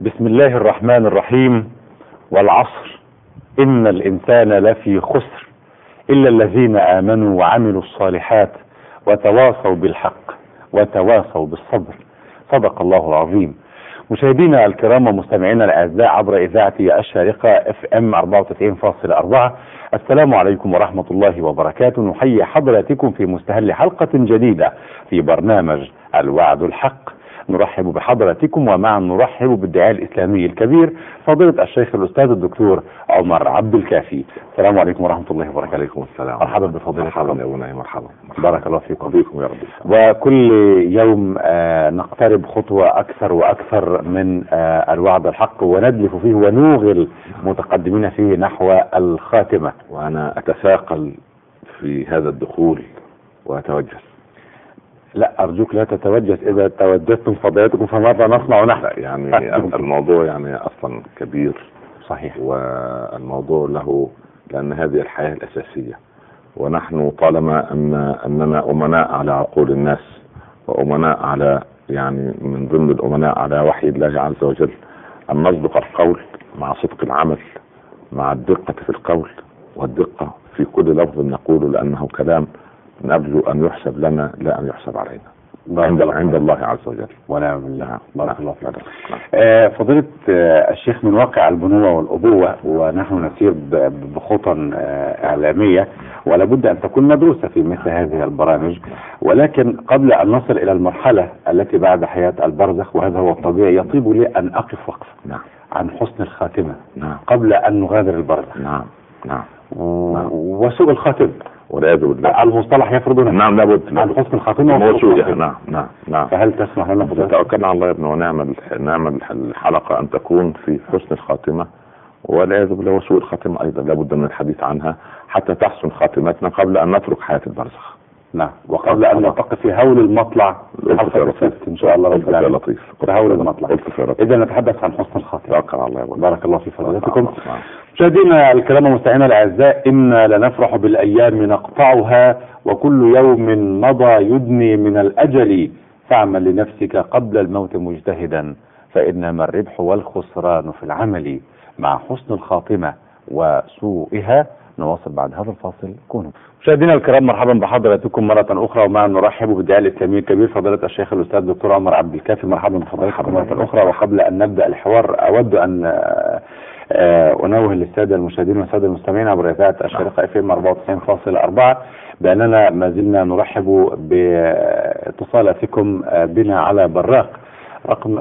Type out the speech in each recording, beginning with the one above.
بسم الله الرحمن الرحيم. والعصر إن الإنسان لفي خسر إلا الذين آمنوا وعملوا الصالحات وتواصوا بالحق وتواصوا بالصبر. صدق الله العظيم. مشاهدينا الكرام ومستمعينا الأعزاء عبر إذاعة الشارقة FM 94.4، السلام عليكم ورحمة الله وبركاته. نحيي حضراتكم في مستهل حلقة جديدة في برنامج الوعد الحق. نرحب بحضراتكم ومعا نرحب بالداعية الإسلامي الكبير فضيلة الشيخ الأستاذ الدكتور عمر عبد الكافي. السلام عليكم ورحمة الله وبركاته. وعليكم السلام. مرحبا بفضيلة مرحبا يا ابنائي. مرحبا. بارك الله فيكم. بكم يا رب. وكل يوم نقترب خطوة أكثر وأكثر من الوعد الحق وندلف فيه ونوغل متقدمين فيه نحو الخاتمة. وأنا أتثاقل في هذا الدخول وأتوجس. لا أرجوك لا تتوجس، إذا توجستم فضيلتكم فماذا نصنع نحن؟ يعني الموضوع يعني أصلا كبير. صحيح. والموضوع له، لأن هذه الحياة الأساسية، ونحن طالما أننا أمناء على عقول الناس وأمناء على، يعني من ضمن الأمناء على وحي الله عز وجل، أن نصدق القول مع صدق العمل، مع الدقة في القول والدقة في كل لفظ نقوله، لأنه كلام نرجو أن يحسب لنا لا أن يحسب علينا عند الله عز وجل. ونعم بالله. بارك الله فيك. فضيلة الشيخ، من واقع البنوة والأبوة ونحن نسير بخطى إعلامية ولا بد أن تكون مدروسة في مثل هذه البرامج، ولكن قبل أن نصل إلى المرحلة التي بعد حياة البرزخ، وهذا هو الطبيعي، يطيب لي أن أقف وقفة عن حسن الخاتمة قبل أن نغادر البرزخ. وسوء الخاتمة والعياذ بالله. المصطلح يفرضنا. نعم لابد عن حسن الخاتمة وسوء الخاتمة. نعم. فهل تسمح لنا توكلنا على الله يا ابن، ونعمل الحلقة أن تكون في حسن الخاتمة والعياذ بالله وسوء الخاتمة أيضا، لابد من الحديث عنها حتى تحسن خاتمتنا قبل أن نترك حياة البرزخ. نعم. وقبل أن نلتقي في هول المطلع إن شاء الله رب العالمين. لطيف. في هول المطلع. إذا نتحدث عن حسن الخاتمة. توكل على الله. بارك الله في فضيلتكم. مشاهدينا الكرام ومستمعينا الأعزاء، إنا لنفرح بالأيام نقطعها وكل يوم مضى يدني من الأجل، فاعمل لنفسك قبل الموت مجتهدا فإنما الربح والخسران في العمل. مع حسن الخاتمة وسوءها نواصل بعد هذا الفاصل. كونوا مشاهدينا الكرام، مرحبا بحضراتكم مرة أخرى، ومع نرحب بالداعية الإسلامي الكبير فضيلة الشيخ الأستاذ الدكتور عمر عبد الكافي. مرحبا بفضيلتكم مرة أخرى. وقبل أن نبدأ الحوار أود أن أنوه للسادة المشاهدين والسادة المستمعين عبر إذاعة الشارقة FM 94.4 بأننا ما زلنا نرحب باتصالاتكم بنا على براق رقم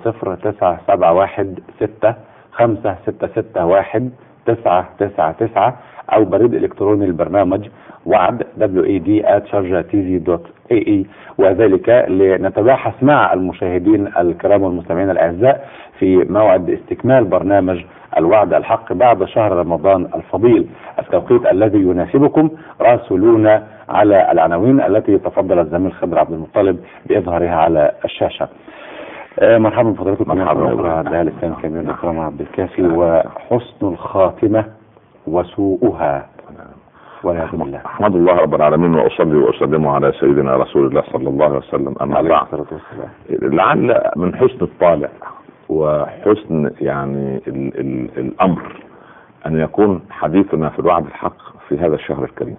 0016615661999 أو بريد إلكتروني البرنامج وعد wad@sharjatv.ae، وذلك لنتباحث مع المشاهدين الكرام والمستمعين الأعزاء في موعد استكمال برنامج الوعد الحق بعد شهر رمضان الفضيل. التوقيت الذي يناسبكم راسلونا على العناوين التي تفضل الزميل خضر عبد المطلب بإظهارها على الشاشة. مرحبا بفضلكم. مرحبا الداعية الإسلامي الكبير الدكتور عمر عبد الكافي. وحسن الخاتمة وسوءها والعياذ بالله. احمد الله رب العالمين واصلي واسلم على سيدنا رسول الله صلى الله عليه وسلم. اما بعد، لعل من حسن الطالع وحسن يعني الامر ان يكون حديثنا في الوعد الحق في هذا الشهر الكريم،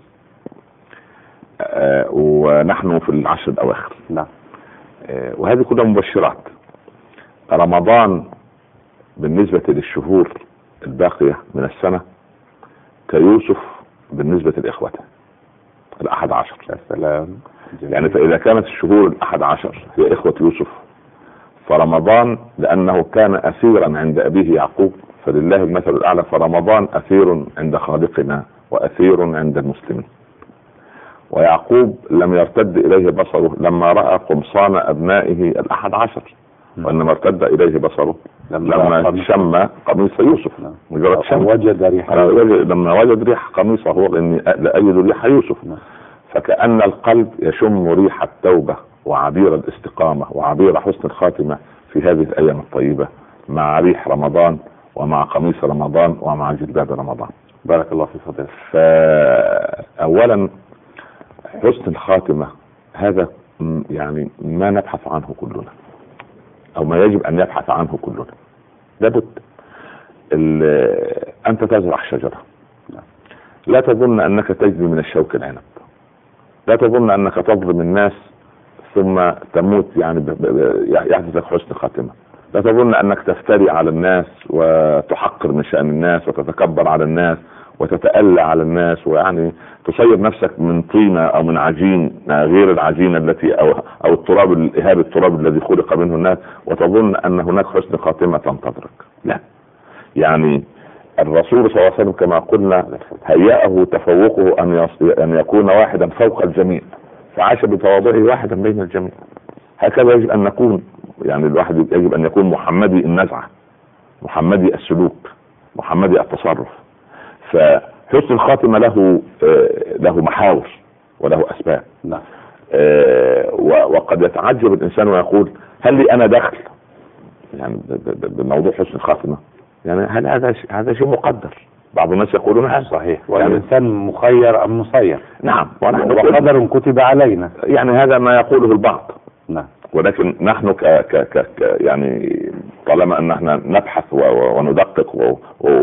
ونحن في العشر الاواخر. نعم. وهذه كلها مبشرات. رمضان بالنسبة للشهور الباقية من السنة كيوسف بالنسبة لإخوته 11. يا سلام. يعني فإذا كانت الشهور 11 هي إخوة يوسف، فرمضان لأنه كان أسيرا عند أبيه يعقوب فلله المثل الأعلى، فرمضان أسير عند خالقنا وأسير عند المسلمين. ويعقوب لم يرتد إليه بصره لما رأى قمصان أبنائه 11، وإنما ارتد إليه بصره لما شم قميص يوسف. مجرد شم وجد ريح، لما وجد ريح قميصه، هو لأني لأجد ريح يوسف. فكأن القلب يشم ريح التوبة وعبير الاستقامة وعبير حسن الخاتمة في هذه الأيام الطيبة، مع ريح رمضان ومع قميص رمضان ومع جلباب رمضان. بارك الله في فضلك. فأولا حسن الخاتمة هذا يعني ما نبحث عنه كلنا، أو ما يجب أن يبحث عنه كلنا. لابد انت تزرع شجرة، لا تظن انك تجني من الشوك العنب، لا تظن انك تظلم الناس ثم تموت يعني يحدث لك حسن خاتمة، لا تظن انك تفتري على الناس وتحقر من شأن الناس وتتكبر على الناس وتتألى على الناس، ويعني تصير نفسك من طينة او من عجين غير العجينة التي او التراب الإهاب التراب الذي خلق منه الناس، وتظن ان هناك حسن خاتمة تنتظرك. لا، يعني الرسول صلى الله عليه وسلم كما قلنا هيأه تفوقه ان يكون واحدا فوق الجميع، فعاش بتواضعه واحدا بين الجميع. هكذا يجب ان نكون، يعني الواحد يجب ان يكون محمدي النزعة، محمدي السلوك، محمدي التصرف. فحسن الخاتمة له محاور وله اسباب. نعم. وقد يتعجب الانسان ويقول هل لي انا دخل يعني بموضوع حسن الخاتمة؟ يعني هل هذا شيء مقدر؟ بعض الناس يقولون هذا صحيح، والإنسان مخير أم مسير؟ نعم، وقدر كتب علينا، يعني هذا ما يقوله البعض. نعم. ولكن نحن يعني طالما ان احنا نبحث وندقق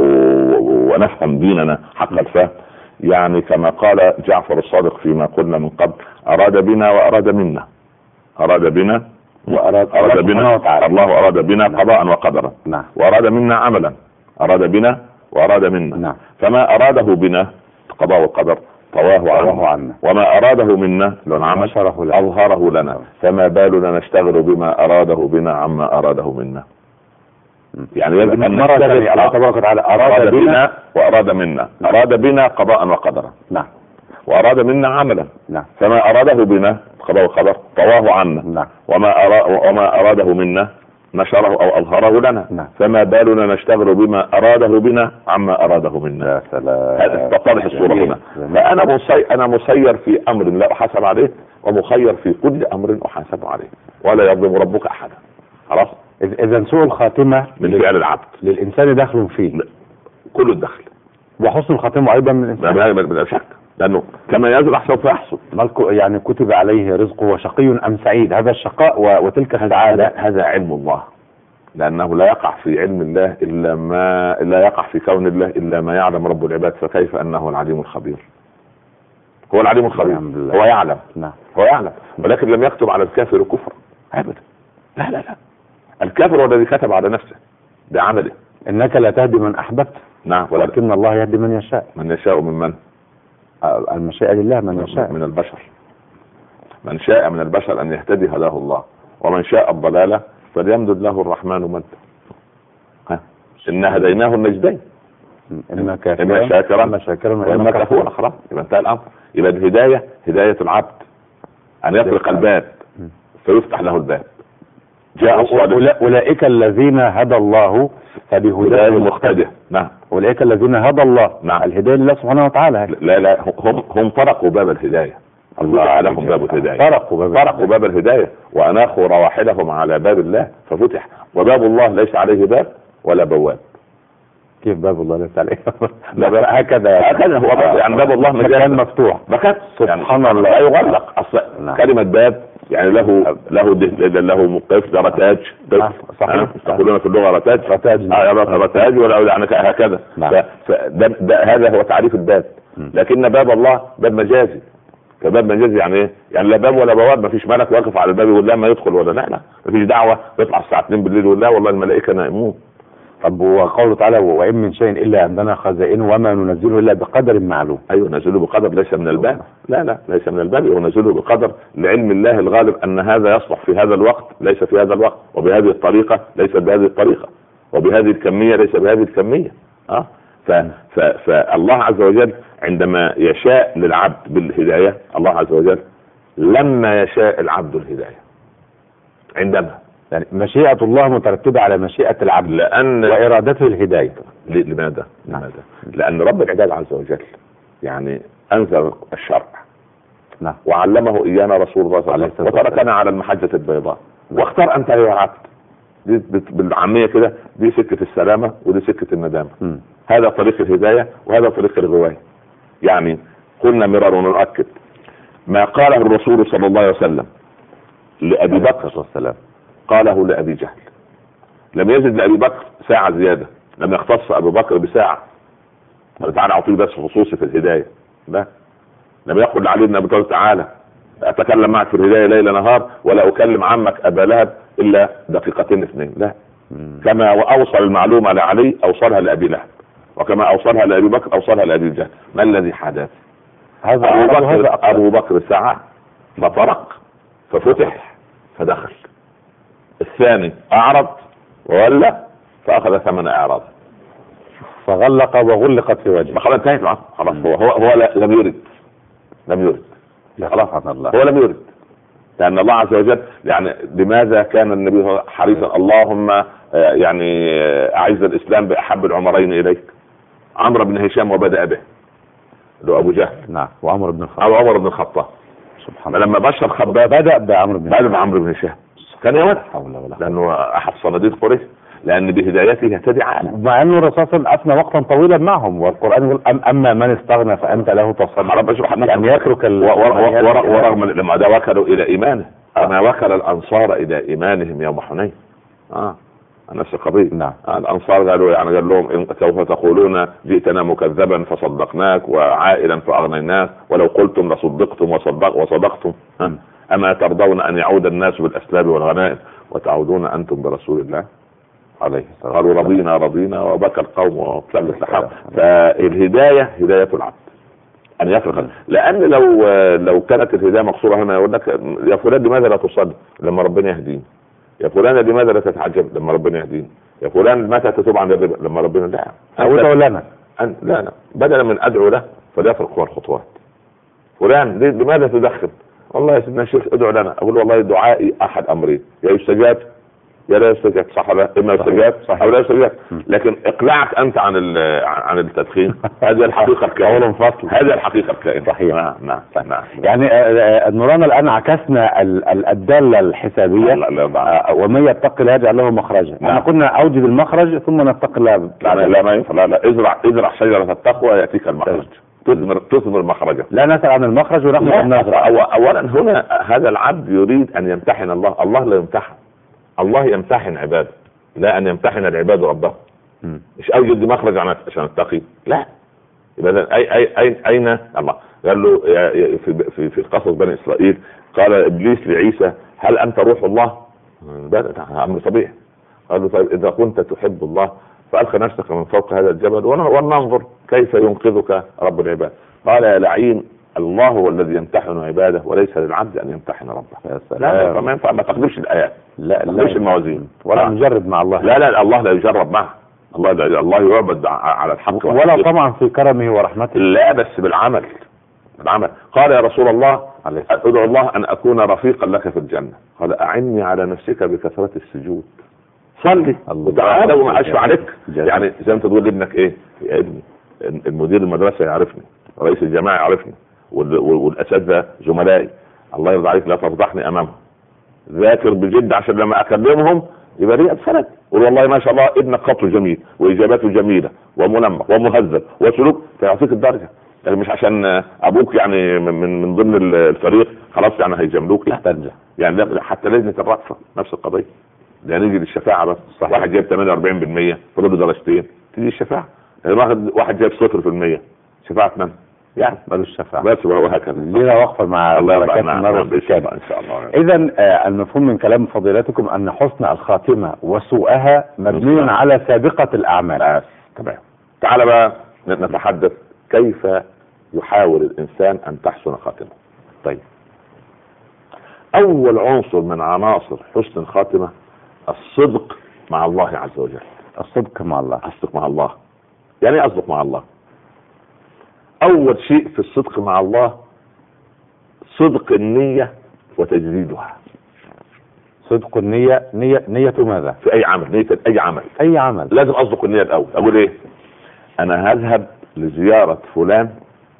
ونفهم ديننا حق الفهم، يعني كما قال جعفر الصادق فيما قلنا من قبل: أراد بنا وأراد منا، أراد بنا وأراد بنا، الله أراد بنا قضاء وقدرا، وأراد منا عملا، أراد بنا وأراد منا. فما أراده بنا قضاء وقدر طواه عنا، وما أراده منا العمل أظهره لنا، فما بالنا نشتغل بما أراده بنا عما أراده منا. يعني يجب أن نشتغل. الله تبارك وتعالى أراد بنا وأراد منا، أراد بنا قضاء وقدرا، نعم، وأراد منا عملا، نعم، فما أراده بنا قضاء وقدر طواه عنا، نعم، وما أراده منا نشره أو أظهره لنا، نعم. فما بالنا نشتغل بما أراده بنا عما أراده منا. يا سلام، هذا تتضح الصورة هنا. فأنا مسير في أمر لا أحاسب عليه، ومخير في كل أمر أحاسب عليه، ولا يظلم ربك أحدا. خلاص. إذا سوء الخاتمة من فعل العبد للإنسان دخل فيه، كل الدخل، وحسن الخاتمة أيضا من الإنسان، لا شك، لأنه كما يزرع سوف يحصد. يعني كتب عليه رزقه وشقي أم سعيد، هذا الشقاء وتلك السعادة هذا علم الله، لأنه لا يقع في علم الله إلا ما لا يقع في كون الله إلا ما يعلم رب العباد، فكيف أنه العليم الخبير. هو العليم الخبير، هو يعلم. نعم. هو يعلم، ولكن لم يكتب على الكافر كفر أبدا. لا، الكافر هو الذي كتب على نفسه بعمله. إنك لا تهدي من أحببت، نعم، ولكن الله يهدي من يشاء. من يشاء من المشيئة لله، من يشاء من البشر. من شاء من البشر أن يهتدي هداه الله، ومن شاء الضلالة فليمدد له الرحمن مدا. إن هديناه النجدين، إما شاكرا وإما كفورا. خلاص، يبقى انتهى الأمر. يبقى الهداية هداية العبد أن يطرق الباب فيفتح له الباب. أولئك الذين هدى الله فبهداه مقتدى. نعم، أولئك الذين هدى الله. نعم، الهداية لله سبحانه وتعالى. لا هم طرقوا باب الهداية. الله عليهم باب الهداية، طرقوا باب الهداية وأناخوا رواحلهم على باب الله ففتح. وباب الله ليس عليه باب ولا بواب. كيف باب الله ليس عليه؟ لا، هكذا هو باب، يعني باب الله مكان مفتوح، سبحان الله، لا يغلق. كلمة باب يعني له موقف، ده رتاج. صحيح. يقولون في اللغة رتاج ولا يعني هكذا. هذا هو تعريف الباب. لكن باب الله باب مجازي. فباب مجازي يعني ايه؟ يعني لا باب ولا بواب، ما فيش ملك واقف على الباب يقول لا ما يدخل ولا لا، ما فيش دعوة يطلع الساعة 2 بالليل يقول لا والله الملائكة نائمون. طب وقوله تعالى: وإن من شيء إلا عندنا خزائنه وما ننزله إلا بقدر معلوم. أيوه، نزله بقدر، ليس من الباب. لا ليس من الباب، ونزله بقدر لعلم الله الغالب أن هذا يصلح في هذا الوقت ليس في هذا الوقت، وبهذه الطريقة ليس بهذه الطريقة، وبهذه الكمية ليس بهذه الكمية. فالله عز وجل عندما يشاء للعبد بالهداية، الله عز وجل لما يشاء العبد الهداية عندما، يعني مشيئة الله مترتبة على مشيئة العبد وإرادته الهداية. لماذا؟ لأن رب العباد عز وجل يعني أنزل الشرع، نعم، وعلمه إيانا رسول الله صلى الله عليه وسلم، وتركنا على المحجة البيضاء. واختار أنت يا عبد، بالعامية كده، دي سكة السلامة ودي سكة الندامة. هذا طريق الهداية وهذا طريق الغواية. يعني قلنا مرارا ونؤكد ما قاله الرسول صلى الله عليه وسلم لأبي بكر والسلام قاله لأبي جهل لم يزد لأبي بكر ساعة زيادة، لم يختص أبو بكر بساعة تعالى أعطيه بس خصوصي في الهداية، لا. لم يقل لعلي بن أبي طالب تعالى أتكلم معك في الهداية ليل نهار ولا أكلم عمك أبا لهب إلا دقيقتين اثنين، لا. كما وأوصل المعلومة لعلي أوصلها لأبي لهب، وكما أوصلها لأبي بكر أوصلها لأبي جهل. ما الذي حدث؟ أبو بكر سعى فطرق ففتح فدخل، الثاني أعرض وولى فأخذ ثمن إعراضه فغلق وغلقت في وجهه. خلاص انتهت معه، خلاص. هو لم يرد خلاص عن الله، هو لم يرد، لأن الله عز وجل يعني لماذا كان النبي حريصا اللهم يعني أعز الإسلام بأحب العمرين إليك، عمرو بن هشام وبدأ به له أبو جهل، نعم، وعمر بن الخطاب، أو عمر بن الخطاب سبحان الله. لما بشر خباب بدأ بعمرو بن هشام كان يموت، لأنه أحد صناديد قريش، لأن بهدايته يهتدي عالم، مع أنه الرسول صلى الله عليه وسلم أفنى وقتا طويلا معهم، والقرآن يقول أما من استغنى فأنت له تصدق، يعني يترك ورغم لما ده وكلوا إلى إيمانه كما وكل الأنصار إلى إيمانهم يوم حنين. نفس القضية. نعم. الأنصار قالوا قال لهم إن سوف تقولون جئتنا مكذبا فصدقناك وعائلا فأغنيناك ولو قلتم لصدقتم وصدقتم أما ترضون أن يعود الناس بالأسلاب والغنائم وتعودون أنتم برسول الله عليه الصلاة. قالوا رضينا وبكى القوم وابتلت لحظة. فالهداية هداية العبد أن يفرق، لأن لو كانت الهداية مقصورة هنا يقول لك يا فلان لماذا لا تصلي لما ربنا يهديني، يا فلان لماذا لا تتعجب لما ربنا يهديني، يا فلان متى تتوب عن الربا لما ربنا لا أدعو لنا لا بدلا من أدعو له فليفرق هو الخطوات. فلان لماذا تدخل، والله يا سيدنا الشيخ ادعو لنا، أقول والله دعائي أحد أمرين، يا يستجاب يا لا يستجاب، صح ولا إما يستجاب او لا يستجاب. لكن اقلعك انت عن التدخين هذه الحقيقه الكائنه، هذه الحقيقه الكائنه. صحيح. نعم. يعني نرانا الان عكسنا الداله الحسابيه ومن يتق الله يجعل له مخرجا. احنا قلنا اوجد المخرج ثم نتق الله. لا ما ينفع، لا ازرع شجره التقوى ياتيك المخرج، تثمر مخرجا. لا نسأل عن المخرج ونحن نزرع. اولا هنا هذا العبد يريد ان يمتحن الله لا يمتحن، الله يمتحن عباده، لا ان يمتحن العباد ربه. مش اوجد مخرج عشان اتقي، لا. يبقى اين الله قال له في قصص بني اسرائيل قال ابليس لعيسى هل انت روح الله؟ امر طبيعي. قال له طيب اذا كنت تحب الله فالقى نفسك من فوق هذا الجبل وننظر كيف ينقذك رب العباد. قال يا لعين الله هو الذي يمتحن عباده وليس للعبد ان يمتحن ربه. لا فما ينفع، ما تقدمش الايات، لا تقدمش الموازين، ولا نجرب مع الله. لا الله لا يجرب معه، الله يعبد على الحق ولا طبعا في كرمه ورحمته، لا بس بالعمل. قال يا رسول الله ادعو الله ان اكون رفيقا لك في الجنه، قال اعني على نفسك بكثره السجود، صلي وتعالى وما اشفع عليك. يعني زي ما تقول لابنك ايه يا ابني، المدير المدرسه يعرفني، رئيس الجماعه يعرفني، والاساتذه زملائي، الله يرضى عليك لا تفضحني امامهم، ذاكر بجد عشان لما اكلمهم يبقى لي سند، قول والله ما شاء الله ابنك خطه جميل واجاباته جميله ومنمق ومهذب وسلوك فيعطيك الدرجه، يعني مش عشان ابوك يعني من ضمن الفريق خلاص يعني هيجاملوك، لا تنجح يعني. حتى لجنه الرأفة نفس القضيه، ده نيجي للشفاعه بس. صحيح. واحد جايب 48% فضل درجتين تيجي الشفاعه، واحد جايب 0% شفاعه من؟ يعني مالوش شفاعه بس، وهو هكذا. لينا وقفه مع بركات النار ان شاء الله. اذا المفهوم من كلام فضيلتكم ان حسن الخاتمه وسوءها مبني على سابقه الاعمال. تمام. تعال بقى نتحدث كيف يحاول الانسان ان تحسن خاتمه. طيب، اول عنصر من عناصر حسن الخاتمه الصدق مع الله عز وجل. الصدق مع الله. الصدق مع الله يعني ايه اصدق مع الله؟ اول شيء في الصدق مع الله صدق النية وتجديدها. صدق النية، نية ماذا؟ في اي عمل، نية اي عمل لازم اصدق النية الاول. اقول ايه؟ انا هذهب لزيارة فلان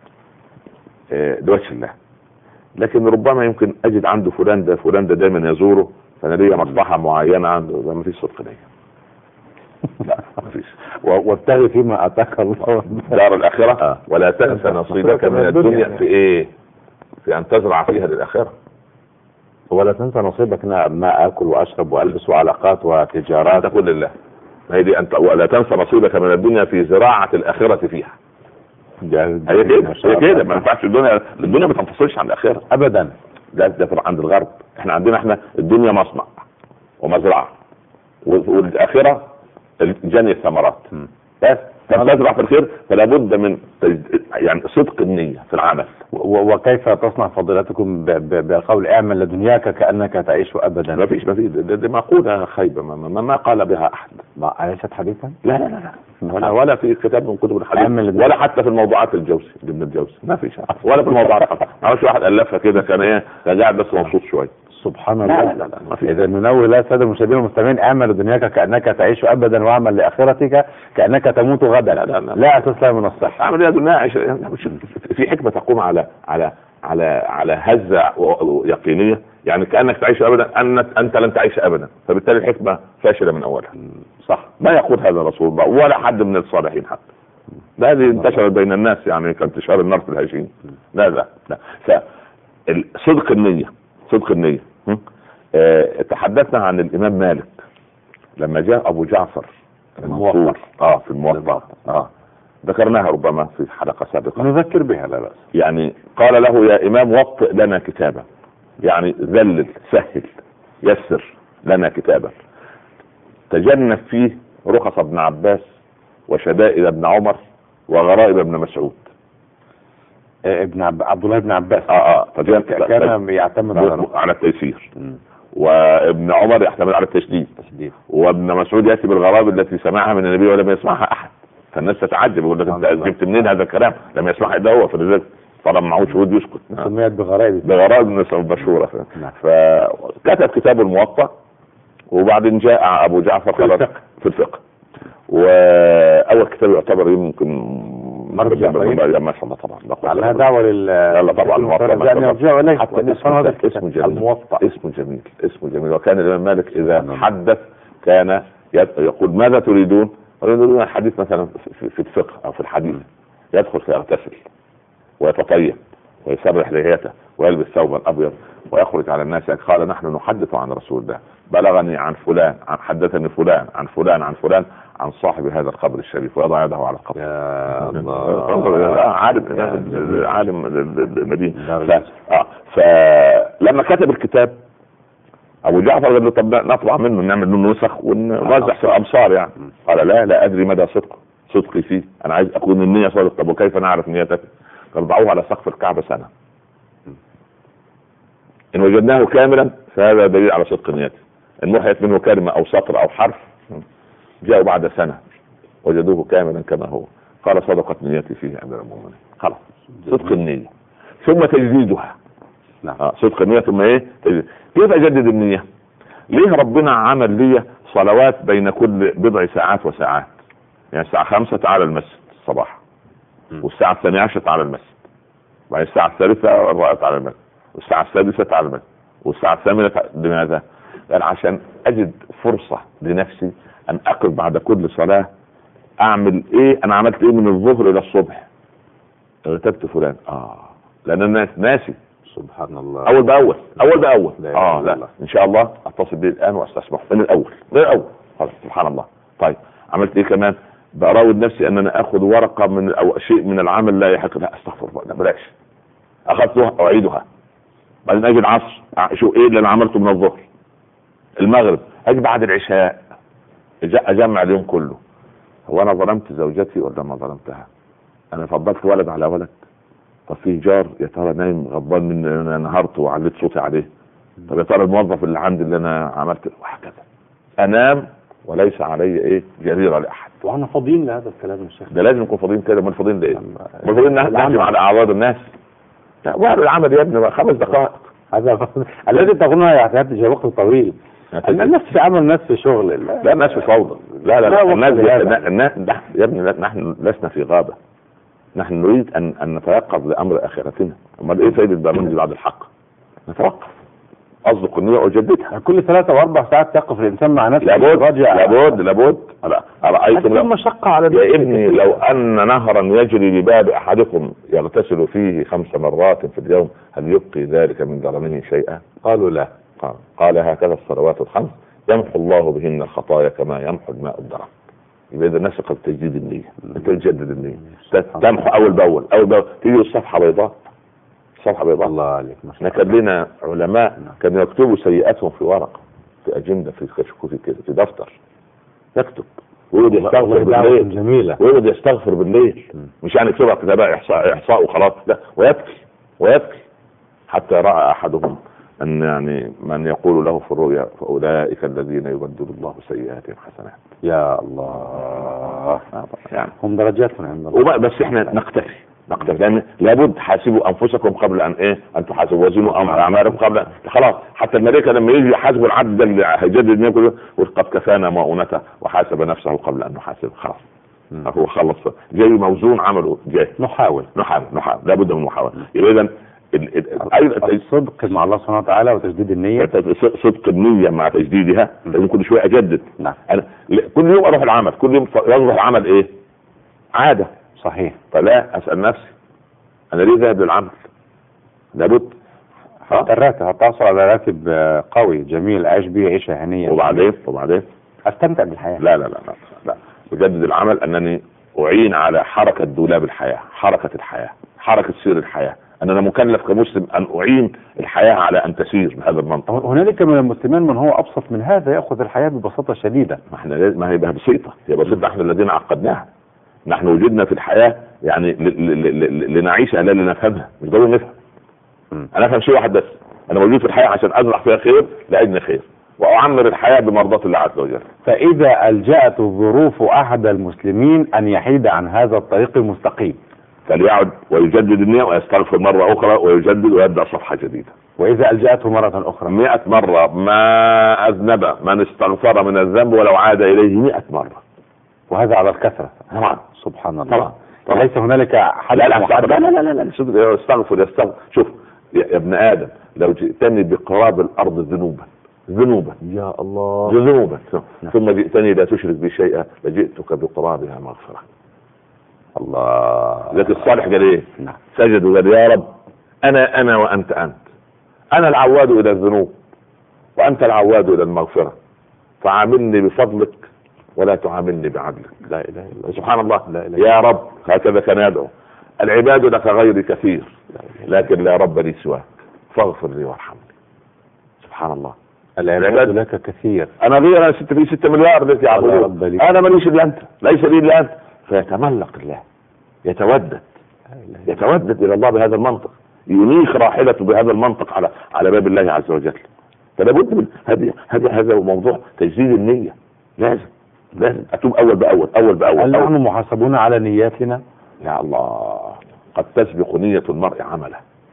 لوجه الله، لكن ربما يمكن اجد عنده فلان ده دايما يزوره، فانا ليا مصلحة معينة عنده، ما فيش صدق نية. لا مفيش. وابتغي فيما اتاك الله دار الاخره ولا تنس نصيبك من الدنيا. في ايه؟ في ان تزرع فيها للاخره. ولا تنسى نصيبك ما اكل واشرب والبس وعلاقات وتجارات. تقول لله هي دي انت، ولا تنسى نصيبك من الدنيا في زراعه الاخره فيها. هي كده ما ينفعش. الدنيا ما تنفصلش عن الاخره ابدا. ده عند الغرب. احنا الدنيا مصنع ومزرعه، والاخره جني الثمرات. بس تزرع في الخير، فلا بد من يعني صدق النيه في العمل. وكيف تصنع فضيلتكم بقول اعمل لدنياك كانك تعيش ابدا؟ ما فيش دي مقوله خايبه ما قال بها احد. أليست حديثا؟ لا ولا في كتاب من كتب الحديث، ولا حتى في الموضوعات الجوزي ابن الجوزي ما فيش، ولا في الموضوعات. ما فيش واحد الفها كده كان قاعد بس مبسوط شويه. سبحان الله. لا ما في. اذا ننوه لا ساده المشاهدين والمستمعين، اعمل لدنياك كانك تعيش ابدا، واعمل لاخرتك كانك تموت غدا. لا تسلم من الصحه. اعمل يا دنيا في حكمه تقوم على هزه يقينيه، يعني كانك تعيش ابدا، انت لن تعيش ابدا، فبالتالي الحكمه فاشله من اولها. صح. ما يقول هذا رسول الله ولا حد من الصالحين حتى. هذه انتشرت بين الناس يعني كانتشار النار في الهجين. لا صدق النية. تحدثنا عن الامام مالك لما جاء ابو جعفر المنصور في الموطأ. ذكرناها ربما في حلقة سابقة، نذكر بها لا بأس. يعني قال له يا امام وطئ لنا كتابا، يعني ذلل سهل يسر لنا كتابا تجنب فيه رخص ابن عباس وشدائد ابن عمر وغرائب ابن مسعود. عبد الله بن عباس كان يعتمد على التيسير، وابن عمر يعتمد على التشديد، وابن مسعود ياتي بالغرائب التي سمعها من النبي ولم يسمعها احد، فالناس تتعجب يقول لك انت جبت منين هذا الكلام؟ لم يسمعها الا هو، فلذلك طالما معه شهود يسكت. سميت بغرائب مشهوره. فكتب كتاب الموطأ، وبعدين جاء ابو جعفر في الفقه، واول كتاب يعتبر يمكن مرجع ما شاء الله طبعا على دعوه لا طبعا اسمه جميل. وكان الامام مالك اذا حدث كان يقول ماذا تريدون؟ يريدون الحديث مثلا في الفقه او في الحديث، يدخل فيغتسل ويتطيب ويسرح لحيته ويلبس ثوبا ابيض ويخرج على الناس. قال نحن نحدث عن رسول الله، بلغني عن فلان، حدثني فلان عن فلان عن فلان عن صاحب هذا القبر الشريف، ويضع يده على القبر. يا الله. عالم المدينة. فلما كتب الكتاب ابو جعفر قال له طب نطبع منه نعمل منه نسخ ونوزع في الامصار يعني. قال لا ادري مدى صدقي فيه، انا عايز اكون النية صادق. طب وكيف نعرف نيتك؟ قال ضعوه على سقف الكعبة سنة، ان وجدناه كاملا فهذا دليل على صدق نيته، ان محيت منه كلمة او سطر او حرف جاءوا بعد سنة وجدوه كاملا كما هو، قال صدقت نيتي فيه يا امير المؤمنين. خلاص صدق النية ثم تجديدها. صدق النية ثم تجديد. كيف اجدد النية؟ ليه ربنا عمل لي صلوات بين كل بضع ساعات وساعات؟ يعني الساعة 5 تعالى المسجد الصباح، والساعة 12 تعالى المسجد، وبعد الساعة 3 تعالى المسجد، والساعة 6 تعالى المسجد، والساعة 8. لماذا؟ قال عشان اجد فرصة لنفسي ان اقف بعد كل صلاة اعمل انا عملت من الظهر الى الصبح. ارتبت فلان لان الناس ناسي. سبحان الله. اول باول لا ان شاء الله اتصل به الان واستسمح من الاول خلاص. سبحان الله. طيب عملت كمان؟ براود نفسي ان انا اخذ ورقة من او شيء من العمل لا يحق. لا استغفر الله، لا بلاش. اخذتها اعيدها. بعدين اجي العصر شو اللي انا عملته من الظهر. المغرب اجي بعد العشاء اجمع اليوم كله. هو انا ظلمت زوجتي ولا ما ظلمتها؟ انا فضلت ولد على ولد؟ طب في جار يا ترى نايم غضبان مني انا نهرت وعليت صوتي عليه؟ طب يا ترى الموظف اللي عندي اللي انا عملت؟ وهكذا انام وليس علي جريرة لاحد. واحنا فاضيين لهذا الكلام يا شيخ؟ ده لازم نكون فاضيين كده. من فاضيين لايه؟ من فاضيين نهجم على اعراض الناس؟ لا وعلى العمل يا ابني 5 دقائق. هذا الذي تقولنا يحتاج وقت طويل. الناس في عمل، الناس في شغل. لا الناس في فوضى. لا الناس يا ابني نحن لسنا في غابة. نحن نريد ان نتيقظ لامر اخرتنا. امال ايه فايدة برنامج بعد الحق؟ نتوقف اصدق النية واجددها. كل 3 و4 ساعات تقف الانسان مع نفسه. لابد. أرأيتم مشقة على يا ابني لو ان نهرا يجري بباب احدكم يغتسل فيه 5 مرات في اليوم هل يبقي ذلك من درنه شيئا؟ قالوا لا. قال هكذا الصلوات الخمس يمحو الله بهن الخطايا كما يمحو الماء الدرن. يبقى اذا نسق تجديد النية، انت تجدد النية، تمحو اول باول تيجي الصفحة بيضاء. الله عليك. احنا كان لنا علماء كانوا يكتبوا سيئاتهم في ورقة، في اجندة، في كشكول، في دفتر يكتب ويقعد يستغفر بالليل. جميلة. ويقعد يستغفر بالليل، مش يعني كتبها كتابة احصاء وخلاص، لا، ويبكي حتى رأى احدهم ان يعني من يقول له في الرؤيا فاولئك الذين يبدل الله سيئاتهم حسنات. يا الله، يعني هم درجات عند الله. بس احنا نقتفي لان لابد حاسبوا انفسكم قبل ان تحاسبوا، وزنوا اعمالكم قبل خلاص. حتى الملائكه لما يجي يحاسبوا العبد ده اللي هيجدد النية كله قد كفانا مؤونته وحاسب نفسه قبل ان نحاسب. خلاص هو خلص، جاي موزون عمله، جاي نحاول لابد من محاولة. يبقى اذا الصدق مع الله سبحانه وتعالى وتجديد النية، صدق النية مع تجديدها. لازم كل شوية اجدد. نعم. أنا كل يوم اروح العمل، كل يوم اروح العمل ايه؟ عادة. صحيح. فلا اسأل نفسي انا ليه ذاهب للعمل؟ لابد الراتب هتحصل على راتب قوي جميل اعيش بيه عيشة هنية. وبعدين استمتع بالحياة. لا بجدد العمل انني اعين على حركة دولاب الحياة، حركة الحياة، حركة سير الحياة. أنا مكلف كمسلم أن أعين الحياة على أن تسير بهذا المنطق. هنالك من المسلمين من هو أبسط من هذا يأخذ الحياة ببساطة شديدة. ما هي بسيطة، احنا الذين عقدناها. نحن وجدنا في الحياة يعني لنعيشها لا لنفهمها، مش ضروري نفهم. أنا أفهم شيء واحد بس، أنا موجود في الحياة عشان أزرع فيها خير لأجل خير، وأعمر الحياة بمرضاة الله عز وجل. فإذا ألجأت ظروف أحد المسلمين أن يحيد عن هذا الطريق المستقيم فليعد ويجدد النية ويستغفر مرة أخرى ويجدد ويبدأ صفحة جديدة. وإذا ألجأته مرة أخرى 100 مرة، ما أذنب من استغفر من الذنب ولو عاد إليه 100 مرة، وهذا على الكثرة. طبعا. سبحان الله. طبعا. ليس هنالك حد. لا استغفر. شوف يا ابن آدم، لو جئتني بقراب الأرض ذنوبا يا الله، ذنوبا ثم جئتني لا تشرك بي شيئا لجئتك بقرابها مغفرة. الله. لكن الصالح قال ايه؟ سجد وقال يا رب انا وانت انا العواد الى الذنوب وانت العواد الى المغفرة، فعاملني بفضلك ولا تعاملني بعدلك. لا اله الا الله. سبحان الله. يا رب، هكذا كان يدعو. العباد لك غير كثير لكن لا رب لي سواك فاغفر لي وارحمني. سبحان الله. العباد لك كثير، انا غير، انا 6 مليار لك يا عبد، انا ماليش الا انت، ليس لي الا انت. فيتملق الله، يتودد الى الله بهذا المنطق، ينيخ راحلته بهذا المنطق على باب الله عز وجل. فلابد من هذا موضوع تجديد النية. لازم اتوب اول باول. هل نحن محاسبون على نياتنا؟ يا الله، قد تسبق نية المرء عمله.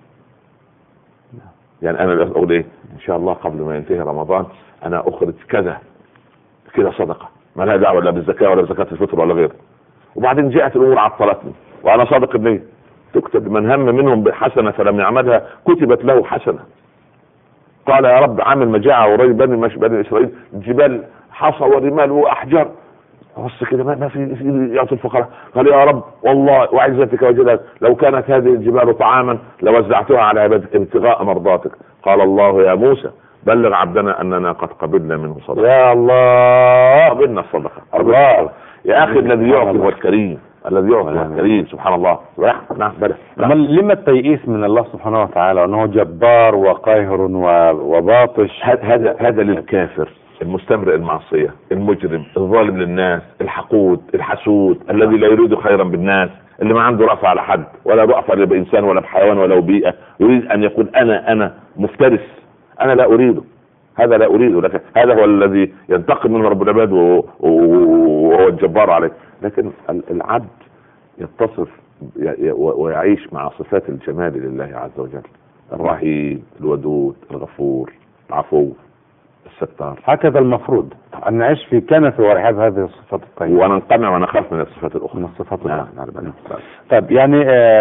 يعني انا اقول ايه؟ ان شاء الله قبل ما ينتهي رمضان انا اخرج كذا صدقة، ما لها دعوة لا بالزكاة ولا بزكاة الفطر ولا غيره. وبعدين جاءت الامور عطلتني وانا صادق النية. تكتب من هم منهم بحسنة فلم يعملها كتبت له حسنة. قال يا رب عامل مجاعة وريب بني اسرائيل جبال حصى ورمال واحجار، بص كده ما في يعطي الفقراء. قال يا رب والله وعزتك وجلالك لو كانت هذه الجبال طعاما لوزعتها على عبادك ابتغاء مرضاتك. قال الله يا موسى بلغ عبدنا اننا قد قبلنا منه صدقة. يا الله، قبلنا الصدقة. الله يا اخي الذي يعطي هو الكريم، سبحان الله. نعم. لما التيئيس من الله سبحانه وتعالى انه جبار وقاهر وباطش؟ هذا للكافر المستمرئ المعصية، المجرم، الظالم للناس، الحقود، الحسود، الذي لا يريد خيرا بالناس، اللي ما عنده رأفة على حد ولا رأفة بإنسان ولا بحيوان ولا بيئة، يريد أن يقول أنا مفترس، أنا لا أريده، هذا لا أريده. لكن هذا هو الذي ينتقم من رب العباد وهو الجبار عليه. لكن العبد يتصف ويعيش مع صفات الجمال لله عز وجل، الرحيم، الودود، الغفور، العفو، الستار. هكذا المفروض أن نعيش في كنف ورحاب هذه الصفات الطيبة، وننقمع ونخاف من الصفات الأخرى، من الصفات نعم. الأخرى. طيب يعني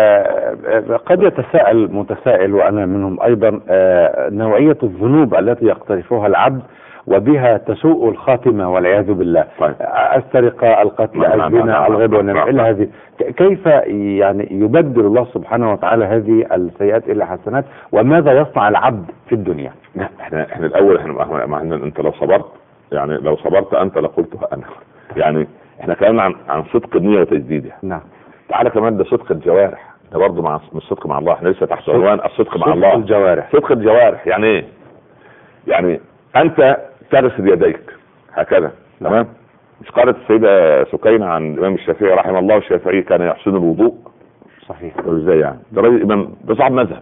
قد يتساءل متسائل وأنا منهم أيضا، نوعية الذنوب التي يقترفها العبد وبها تسوء الخاتمة والعياذ بالله. طيب. السرقة، القتل، الزنا، الغيبة والنميمة، إلى هذه، كيف يعني يبدل الله سبحانه وتعالى هذه السيئات إلى حسنات، وماذا يصنع العبد في الدنيا؟ احنا الأول انت لو صبرت، يعني لو صبرت انت لقلتها انا، يعني احنا كلامنا عن صدق النية وتجديدها. نعم. تعالى كمان ده صدق الجوارح، ده برضه مع الصدق مع الله. احنا لسه تحت عنوان الصدق مع الله. الجوارح. صدق الجوارح يعني ايه؟ يعني انت تغسل يديك هكذا، تمام؟ مش قالت السيدة سكينة عن الامام الشافعي رحمه الله، الشافعي كان يحسن الوضوء. صحيح. ازاي يعني؟ ده راجل امام، ده صاحب مذهب،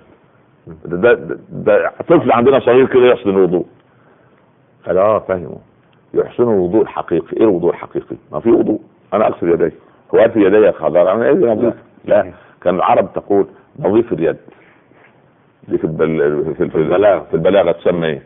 ده طفل عندنا صغير كده يحسن الوضوء. قال فهموا، يحسن الوضوء الحقيقي. ايه الوضوء الحقيقي؟ ما في وضوء انا اغسل يدي، هو في يدي خضار انا ايه نظيف؟ لا، كان العرب تقول نظيف اليد. دي في البلاغه تسمى ايه؟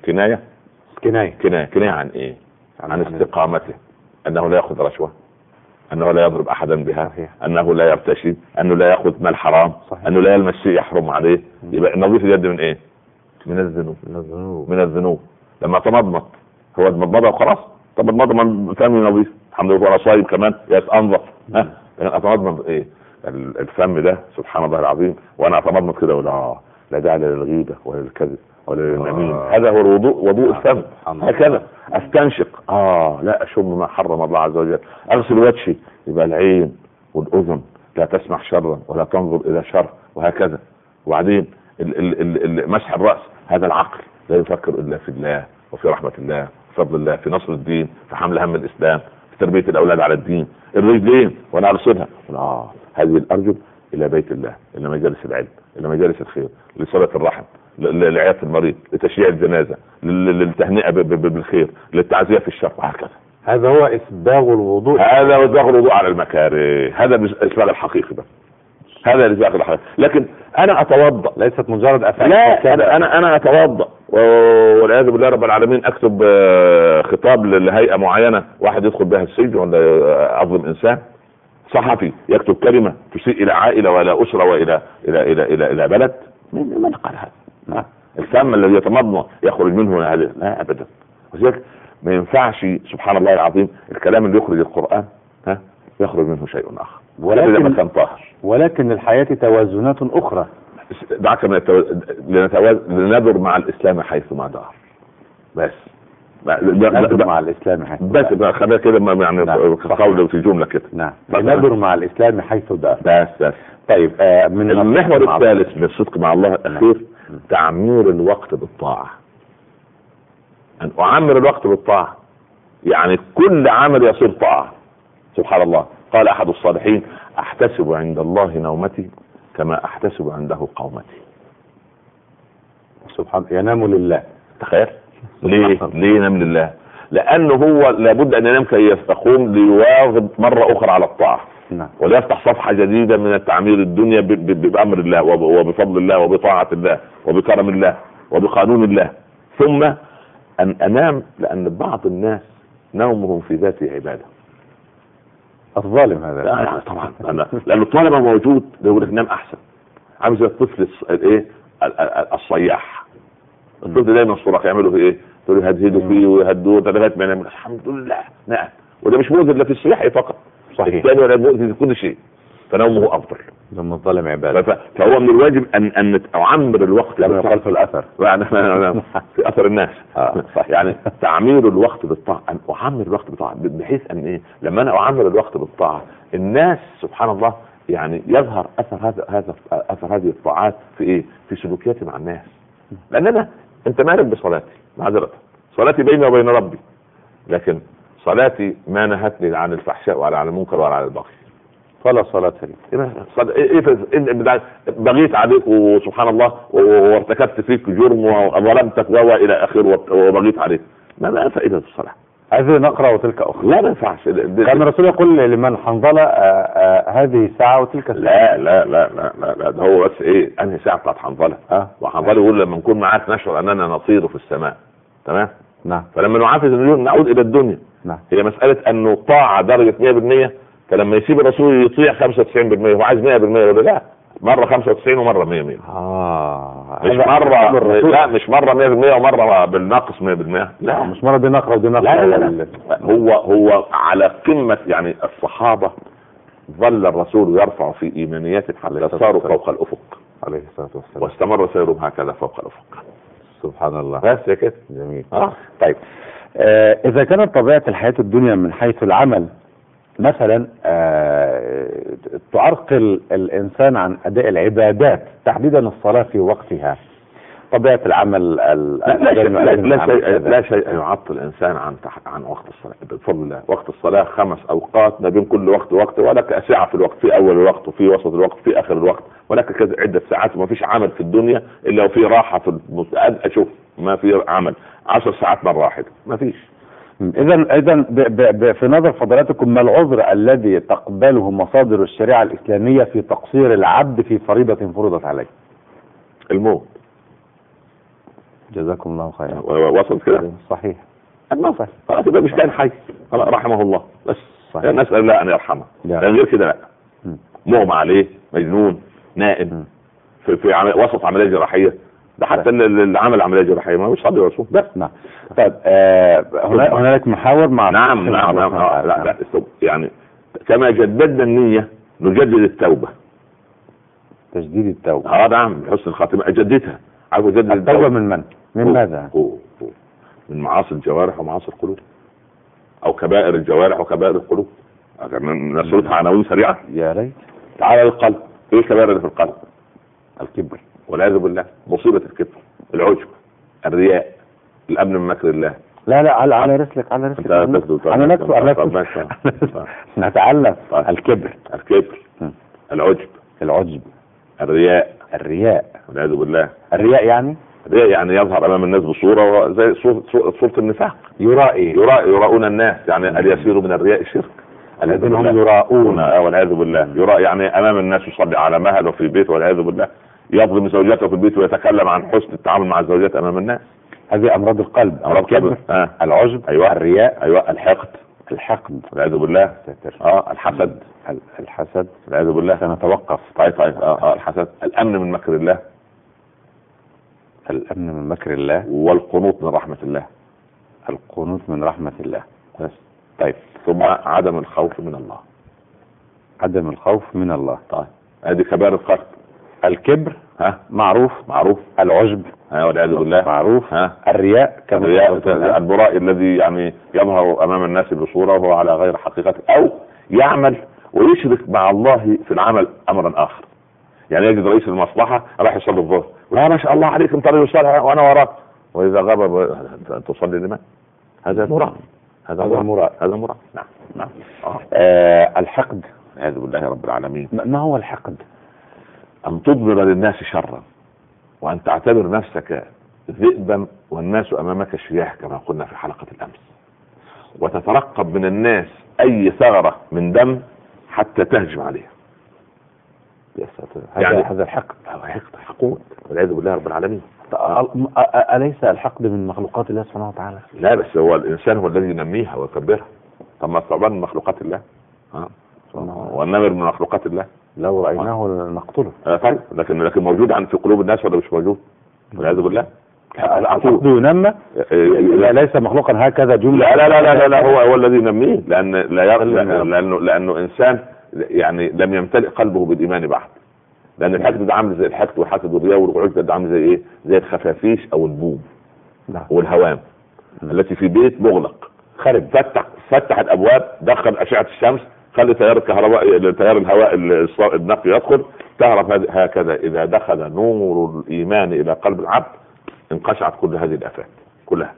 كنايه عن ايه؟ عن استقامته، انه لا ياخذ رشوه، انه لا يضرب احدا بها، انه لا يرتشي، انه لا ياخذ مال حرام، انه لا يلمس شيء يحرم عليه. يبقى نظيف اليد من ايه؟ من الذنوب. لما تمضمض، هو المضمضه وخلاص. طب المضمضه فمي نظيف الحمد لله، وانا صايم كمان انظف. اتمضمض ايه؟ الفم ده سبحان الله العظيم، وانا اتمضمض كده ولا لا داعي للغيبه ولا للكذب ولا للنميمه. هذا هو الوضوء، وضوء الفم. هكذا استنشق، لا اشم ما حرم الله عز وجل. اغسل وجهي، يبقى العين والاذن لا تسمع شرا ولا تنظر الى شر، وهكذا. وبعدين مسح الراس، هذا العقل لا يفكر الا في الله وفي رحمه الله، في فضل الله، في نصر الدين، في حمل هم الاسلام، في تربيه الاولاد على الدين. الرجلين وانا ارصدها، هذه الارجل الى بيت الله، الى مجالس العلم، الى مجالس الخير، لصله الرحم، لعياده المريض، لتشييع الجنازه، للتهنئه بالخير، للتعزيه في الشر، وهكذا. هذا هو اسباغ الوضوء. هذا هو اسباغ الوضوء على المكاره، هذا الاسباغ الحقيقي بقى، هذا الاسباغ الحقيقي. لكن انا اتوضا، ليست مجرد افعال. لا، انا اتوضا والعياذ بالله رب العالمين، اكتب خطاب لهيئه معينه، واحد يدخل بها السجن ولا اظلم انسان، صحفي يكتب كلمه تسيء الى عائله والى اسره والى الى الى الى الى بلد. من قال هذا؟ الفم الذي يتمضمض يخرج منه هذا؟ لا ابدا. وذلك ما ينفعش سبحان الله العظيم الكلام اللي يخرج القرآن يخرج منه شيء اخر، ولكن الحياة توازنات اخرى. دعك من لنذر مع الاسلام حيث ما دار. بس مع الاسلام حيث بس خلينا كده يعني قول في جمله كده. نعم، نذر مع الاسلام حيث دار. بس طيب، من المحور الثالث من الصدق مع الله الاخير، تعمير الوقت بالطاعه. ان اعمر الوقت بالطاعه، يعني كل عمل يصير طاعه. سبحان الله، قال احد الصالحين: احتسب عند الله نومتي كما احتسب عنده قومتي. سبحان، ينام لله. تخيل ليه ينام لله؟ لانه هو لابد ان ينام كي يستقوم ليواظب مره اخرى على الطاعه. نعم. وليفتح صفحه جديده من التعمير الدنيا بامر الله وبفضل الله وبطاعه الله وبكرم الله وبقانون الله. ثم ان انام، لان بعض الناس نومهم في ذاته عباده. الظالم هذا. لا طبعا، لان الطالب موجود يقول لك نام احسن. عامل زي الطفل الصياح. الطفل دايما الصراخ يعملوا في ايه؟ تقول يهدهدوا فيه ويهدوه لغايه ما ينام. الحمد لله نعم. وده مش مؤذي الا في الصياح فقط. صحيح. الثاني ولا مؤذي في كل شيء، فنومه افضل. لما الظالم عباده. فهو من الواجب ان اعمر الوقت لما يقال في الاثر في اثر الناس. يعني تعمير الوقت بالطاعه، ان اعمر الوقت بالطاعه، بحيث ان ايه؟ لما انا اعمر الوقت بالطاعه الناس سبحان الله يعني يظهر اثر هذه الطاعات في ايه؟ في سلوكياتي مع الناس. لان انت مالك بصلاتي، معذره، صلاتي بيني وبين ربي، لكن صلاتي ما نهتني عن الفحشاء وعلى المنكر وعلى البغي، فلا صلاة لي. بغيت عليك وسبحان الله وارتكبت فيك جرم وظلمتك الى اخره وبغيت عليك، ما فائدة الصلاة؟ هذه نقرأ وتلك أخرى. لا ما ينفعش. كان الرسول يقول لمن حنظلة هذه ساعة وتلك ساعة. لا لا لا لا لا, لا. ده هو بس ايه؟ انهي ساعة بتاعت حنظلة. وحنظلة يقول لما نكون معاك نشعر اننا نطير في السماء. تمام. نعم. فلما نعافس المليون نعود الى الدنيا. نعم. هي مساله انه طاعه درجه 100%، فلما يسيب الرسول يطيع 95%، هو عايز 100% ولا لا؟ مره 95 ومره 100%. مش مره، لا مش مره 100% ومره بالنقص 100%. لا مش مره دي نقره ودي نقره. لا لا لا. هو على قمه، يعني الصحابه ظل الرسول يرفع في ايمانيات حتى صاروا فوق الافق عليه الصلاه والسلام، واستمر سيرهم هكذا فوق الافق. سبحان الله. بس كده. جميل. طيب، اذا كانت طبيعه الحياه الدنيا من حيث العمل مثلا تعرقل الانسان عن اداء العبادات تحديدا الصلاه في وقتها، طبيعه العمل لا شيء يعطل الانسان عن وقت الصلاه. بفضل الله وقت الصلاه 5 اوقات ما بين كل وقت ووقت، ولك ساعه في الوقت، في اول الوقت وفي وسط الوقت في اخر الوقت، ولك كذا عده ساعات. وما فيش عمل في الدنيا الا وفي راحه. اشوف ما في عمل 10 ساعات مره واحده، ما فيش. اذا في نظر فضلاتكم ما العذر الذي تقبله مصادر الشريعه الاسلاميه في تقصير العبد في فريضه فرضت عليه؟ الموت. جزاكم الله خيرا. وصلت كده؟ صحيح. الموت خلاص، يبقى مش كان حي، رحمه الله الله. بس نسال الله ان يرحمه، لان غير كده لا. مغمى عليه، مجنون، نائم، في وسط عمليه جراحيه، ده حتى اللي عمل عمليه جراحيه ما هو صلي الرسول. بس نعم. طيب هنالك محاور مع نعم. لا يعني كما جددنا النية نجدد التوبة. تجديد التوبة. نعم، حسن الخاتمة اجددها. عارف جدد التوبة من ماذا؟ من معاصي الجوارح ومعاصي القلوب، او كبائر الجوارح وكبائر القلوب. نسردها عناوين سريعة. يا ريت. تعالى للقلب. ايه الكبائر اللي في القلب؟ الكبر والعياذ بالله، مصيبة الكبر، العجب، الرياء، الامن من مكر الله. لا على رسلك على رسلك. انا نكتب نتعلم. الكبر، العجب، الرياء والعياذ بالله. الرياء يعني يظهر امام الناس بصوره زي صوره النفاق. يراؤون الناس، يعني اليسير من الرياء الشرك. الذين هم يراؤون، والعياذ بالله. يراء يعني امام الناس يصلي على مهله في بيته، والعياذ بالله. يظلم زوجته في البيت ويتكلم عن حسن التعامل مع الزوجات امام الناس. هذه امراض القلب. الكبر، العجب، الرياء، الحقد، والعياذ بالله. الحسد، والعياذ بالله. سنتوقف. طيب. الحسد، الامن من مكر الله، والقنوط من رحمة الله. بس. طيب. ثم عدم الخوف من الله. طيب، هذه كبائر القلب. الكبر معروف. العجب والعياذ بالله معروف. الرياء المرائي الذي يعني يظهر امام الناس بصوره وهو على غير حقيقته، او يعمل ويشرك مع الله في العمل امرا اخر. يعني يجد رئيس المصلحه راح يصلي الظهر، ما شاء الله عليك انت رجل صالح وانا وراك، واذا غاب تصلي لمن؟ هذا مراد. نعم. الحقد، والعياذ بالله رب العالمين. ما هو الحقد؟ أن تضمر للناس شرا، وأن تعتبر نفسك ذئبا والناس أمامك شياح كما قلنا في حلقة الأمس، وتترقب من الناس أي ثغرة من دم حتى تهجم عليها. يعني هذا الحقد حقود، والعياذ بالله رب العالمين. أليس الحقد من مخلوقات الله سبحانه وتعالى؟ لا، بس هو الإنسان هو الذي ينميها ويكبرها. طب ما الثعبان من مخلوقات الله، والنمر من مخلوقات الله، لو رأيناه نقتله. طيب، لكن موجود في قلوب الناس ولا مش موجود؟ والعياذ بالله. الحقد ينمى، ليس مخلوقا هكذا جملة. لا، هو الذي ينميه، لأنه إنسان يعني لم يمتلئ قلبه بالإيمان بعد. لأن الحقد ده عامل زي الحقد والحسد والرياء والعجب، ده عامل زي إيه؟ زي الخفافيش أو البوم والهوام التي في بيت مغلق خارج. فتح الأبواب، دخل أشعة الشمس، خلي تيار الكهرباء، تيار الهواء النقي يدخل، تعرف هكذا إذا دخل نور الإيمان إلى قلب العبد انقشعت كل هذه الآفات كلها.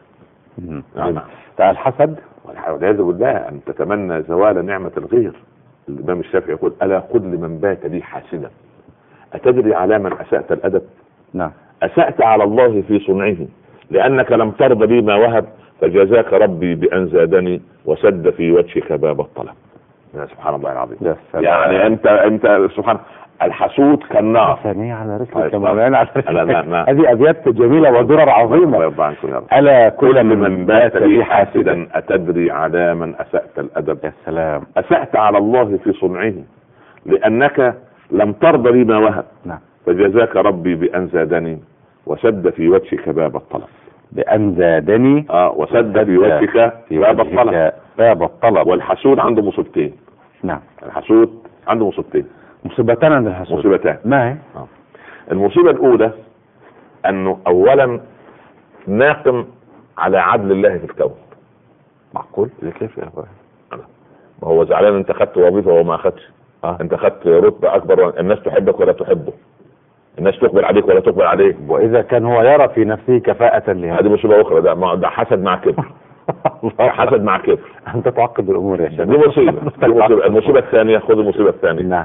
الحسد، والعياذ بالله، أن تتمنى زوال نعمة الغير. الإمام الشافعي يقول: ألا قل لمن بات لي حاسدا أتدري على من أسأت الأدب؟ نعم. أسأت على الله في صنعه، لأنك لم ترضى بي ما وهب، فجزاك ربي بأن زادني وسد في وجهك باب الطلب. يا سبحان الله العظيم. يعني انت سبحان الحسود كالنار. ثانية على رسلك طيب. يا مولانا، على رسلك. لا. هذه أبيات جميلة ودرر عظيمة. ألا كل من بات لي حاسدا أتدري على من أسأت الأدب. يا سلام. أسأت على الله في صنعه لأنك لم ترضى لي ما وهب. نعم. فجزاك ربي بأن زادني وسد في وجهك باب الطلب. بأن زادني وسد في وجهك باب الطلب. والحسود عنده مصيبتين. نعم. الحسود عنده مصيبتين. مصيبتان عند الحسود. مصيبتان. ما هي؟ المصيبة الأولى أنه أولا ناقم على عدل الله في الكون. معقول؟ كيف يا أخوان؟ ما هو زعلان أنت خدت وظيفة وما أخدش. أنت خدت رتبة أكبر، الناس تحبك ولا تحبه، الناس تقبل عليك ولا تقبل عليه. وإذا كان هو يرى في نفسه كفاءة لهذا، هذه مصيبة أخرى. ده حسد مع كبر. حسد مع كبر. أنت تعقد الأمور يا شيخ. دي مصيبة. المصيبة الثانية، خذ المصيبة الثانية. نعم.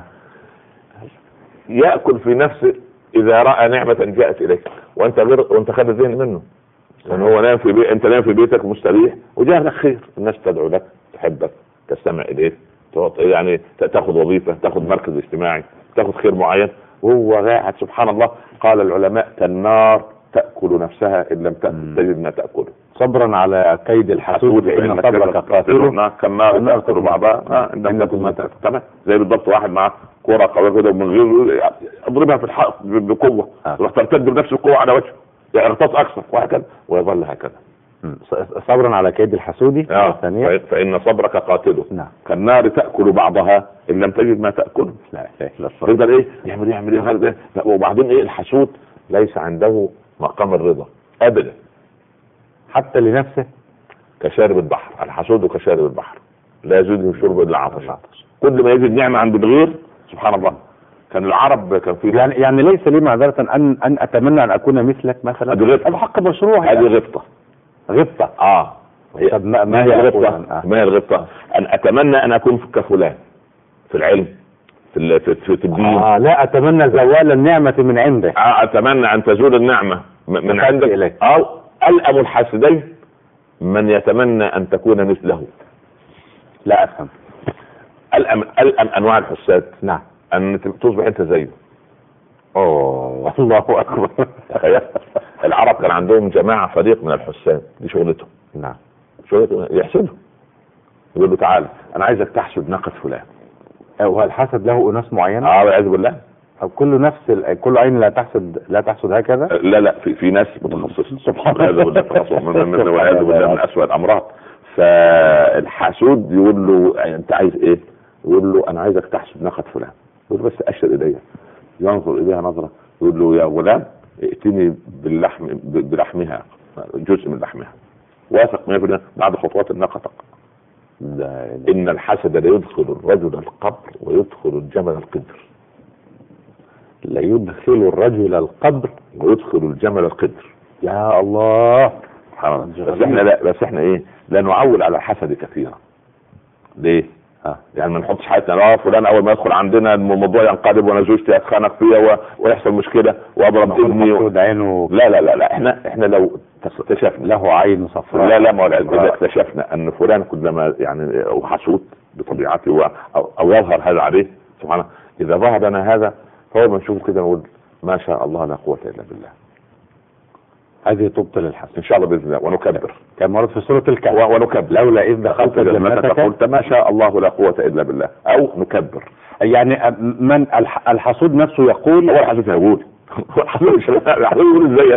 يأكل في نفسه إذا رأى نعمة جاءت إليك وأنت خد الذهن منه. لأن هو نام في أنت نام في بيتك مستريح وجاء لك خير، الناس تدعو لك، تحبك، تستمع إليك، يعني تأخذ وظيفة، تأخذ مركز اجتماعي، تأخذ خير معين، وهو قاعد. سبحان الله، قال العلماء كالنار تأكل نفسها إن لم تجد ما تأكله. صبرا على كيد الحسود فإن صبرك قاتله. كالنار تأكل بعضها إن لم تجد ما تأكله. تمام. زي بالضبط واحد معاه كرة قوية كده ومن غير اضربها في الحائط بقوة تروح ترتد بنفس القوة على وجهه، يعني ارتد أكثر وهكذا ويظل هكذا. صبرا على كيد الحسود. ثانية فإن صبرك قاتله. نعم. كالنار تأكل بعضها إن لم تجد ما تأكله. لا لا. يفضل إيه يعمل إيه. وبعدين إيه الحسود ليس عنده مقام الرضا أبدا حتى لنفسه. كشارب البحر، الحسود كشارب البحر لا يزيده شرب إلا عطش. كل ما يجد نعمة عند الغير سبحان الله. كان العرب كان في يعني ليس لي معذرة أن أتمنى أن أكون مثلك مثلا. هذا حق مشروع. هذه غبطة. طب ما هي الغبطة؟ ما هي الغبطة؟ أن أتمنى أن أكون كفلان في العلم في الدين. لا أتمنى زوال النعمة من عندك. أتمنى أن تزول النعمة من عندك إليك. أو ألأم الحاسدين من يتمنى أن تكون مثله. لا أفهم. ألأم أنواع الحساد. نعم. أن تصبح أنت زيه. الله أكبر. العرب كان عندهم جماعة فريق من الحساد، دي شغلتهم. نعم. شغلتهم يحسدهم، يقول له تعال أنا عايزك تحسد ناقة فلان. وهل حسد له أناس معينة؟ والعياذ بالله. أو كل عين لا تحسد هكذا؟ لا في ناس متخصصة سبحان الله والعياذ بالله من أسوأ الأمراض. فالحاسود يقول له أنت عايز إيه؟ يقول له أنا عايزك تحسد ناقة فلان. يقول له بس أشر إليها. ينظر إليها نظرة يقول له يا غلام ائتني بلحمها، جزء من لحمها. واثق 100% بعد خطوات الناقة. إن الحسد لا يدخل الرجل القبر ويدخل الجمل القدر. لا يدخل الرجل القبر ويدخل الجمل القدر. يا الله. بس احنا ايه لا نعول على الحسد كثيرا. ليه؟ يعني ما نحطش حياتنا فلان اول ما يدخل عندنا الموضوع ينقلب وانا زوجتي اتخانق فيها ويحصل مشكله واضرب ابني لا احنا لو اكتشفنا له عين صفراء ما اذا اكتشفنا ان فلان كلما يعني حسود بطبيعته او يظهر هذا عليه سبحان الله. اذا ظهر لنا هذا فهو بنشوف كده نقول ما شاء الله لا قوه الا بالله. هذه تبطل الحسد ان شاء الله باذن الله. ونكبر كما ورد في سوره الكهف ونكبر لولا اذ دخلت جنتك قلت ما شاء الله لا قوه الا بالله. او نكبر. يعني من الحسود نفسه يقول. هو الحسود يقول يقول ازاي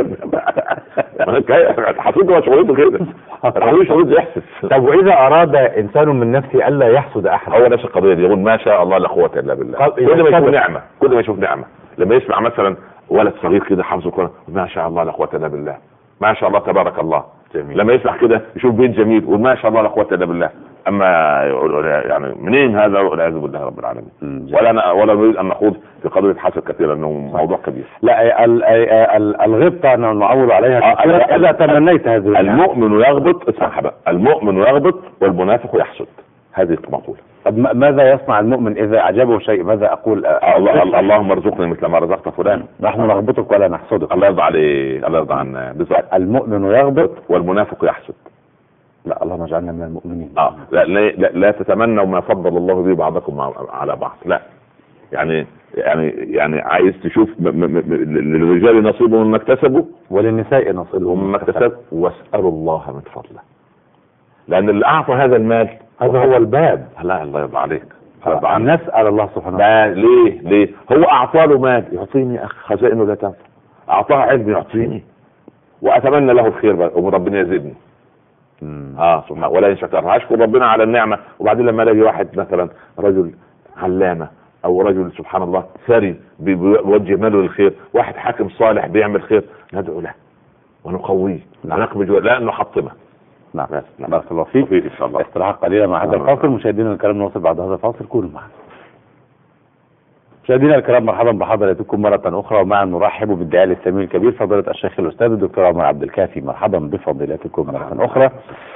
الحسود هو شغلته كده. الحسود شغلته يحسد. طب واذا اراد انسان من نفسه الا يحسد احد هو نفس القضيه دي يقول ما شاء الله لا قوه الا بالله. كل ما يشوف نعمه لما يسمع مثلا ولد صغير كده حافظ القرآن ما شاء الله لا قوة الا بالله، ما شاء الله تبارك الله. جميل. لما يسمع كده يشوف بيت جميل وما شاء الله لا قوة الا بالله. اما يعني منين هذا والعياذ بالله رب العالمين. ولا نريد ان نخوض في قضية حسد كثيرا انه موضوع كبير. لا الغبطة نعول عليها كثيرا اذا تمنيت هذه. المؤمن يغبط، اسمع بقى، المؤمن يغبط والمنافق يحسد. هذه مقولة. طب ماذا يصنع المؤمن اذا اعجبه شيء؟ ماذا اقول؟ اللهم ارزقني مثل ما رزقت فلان. نحن نغبطك ولا نحسدك. الله يرضى عليه، الله يرضى عنا. بالظبط. المؤمن يغبط والمنافق يحسد. لا اللهم اجعلنا من المؤمنين. لا تتمنوا ما فضل الله به بعضكم على بعض. لا يعني عايز تشوف للرجال نصيب مما اكتسبوا وللنساء نصيب مما اكتسبوا واسألوا الله من فضله، لأن اللي أعطى هذا المال هذا هو الباب. لا الله يرضى عليك، نسأل الله سبحانه وتعالى. ليه هو أعطى له مال يعطيني أخ خزائنه لا تنفع، أعطاه علم يعطيني، وأتمنى له الخير وربنا يزيدني. سبحانه ولا يشكر، هشكر ربنا على النعمة. وبعدين لما الاقي واحد مثلا رجل علامة او رجل سبحان الله ثري بيوجه ماله للخير، واحد حاكم صالح بيعمل خير، ندعو له ونقويه ونقبل لا نحطمه. نعم بارك الله فيك. ان شاء الله استراحة قليلة مع هذا الفاصل. مشاهدينا الكرام نوصل بعد هذا الفاصل، كونوا معنا. مشاهدينا الكرام مرحبا بحضراتكم مرة أخرى، ومعا نرحب بالداعية الإسلامي الكبير فضيلة الشيخ الأستاذ الدكتور عمر عبد الكافي. مرحبا بفضيلتكم مرة أخرى.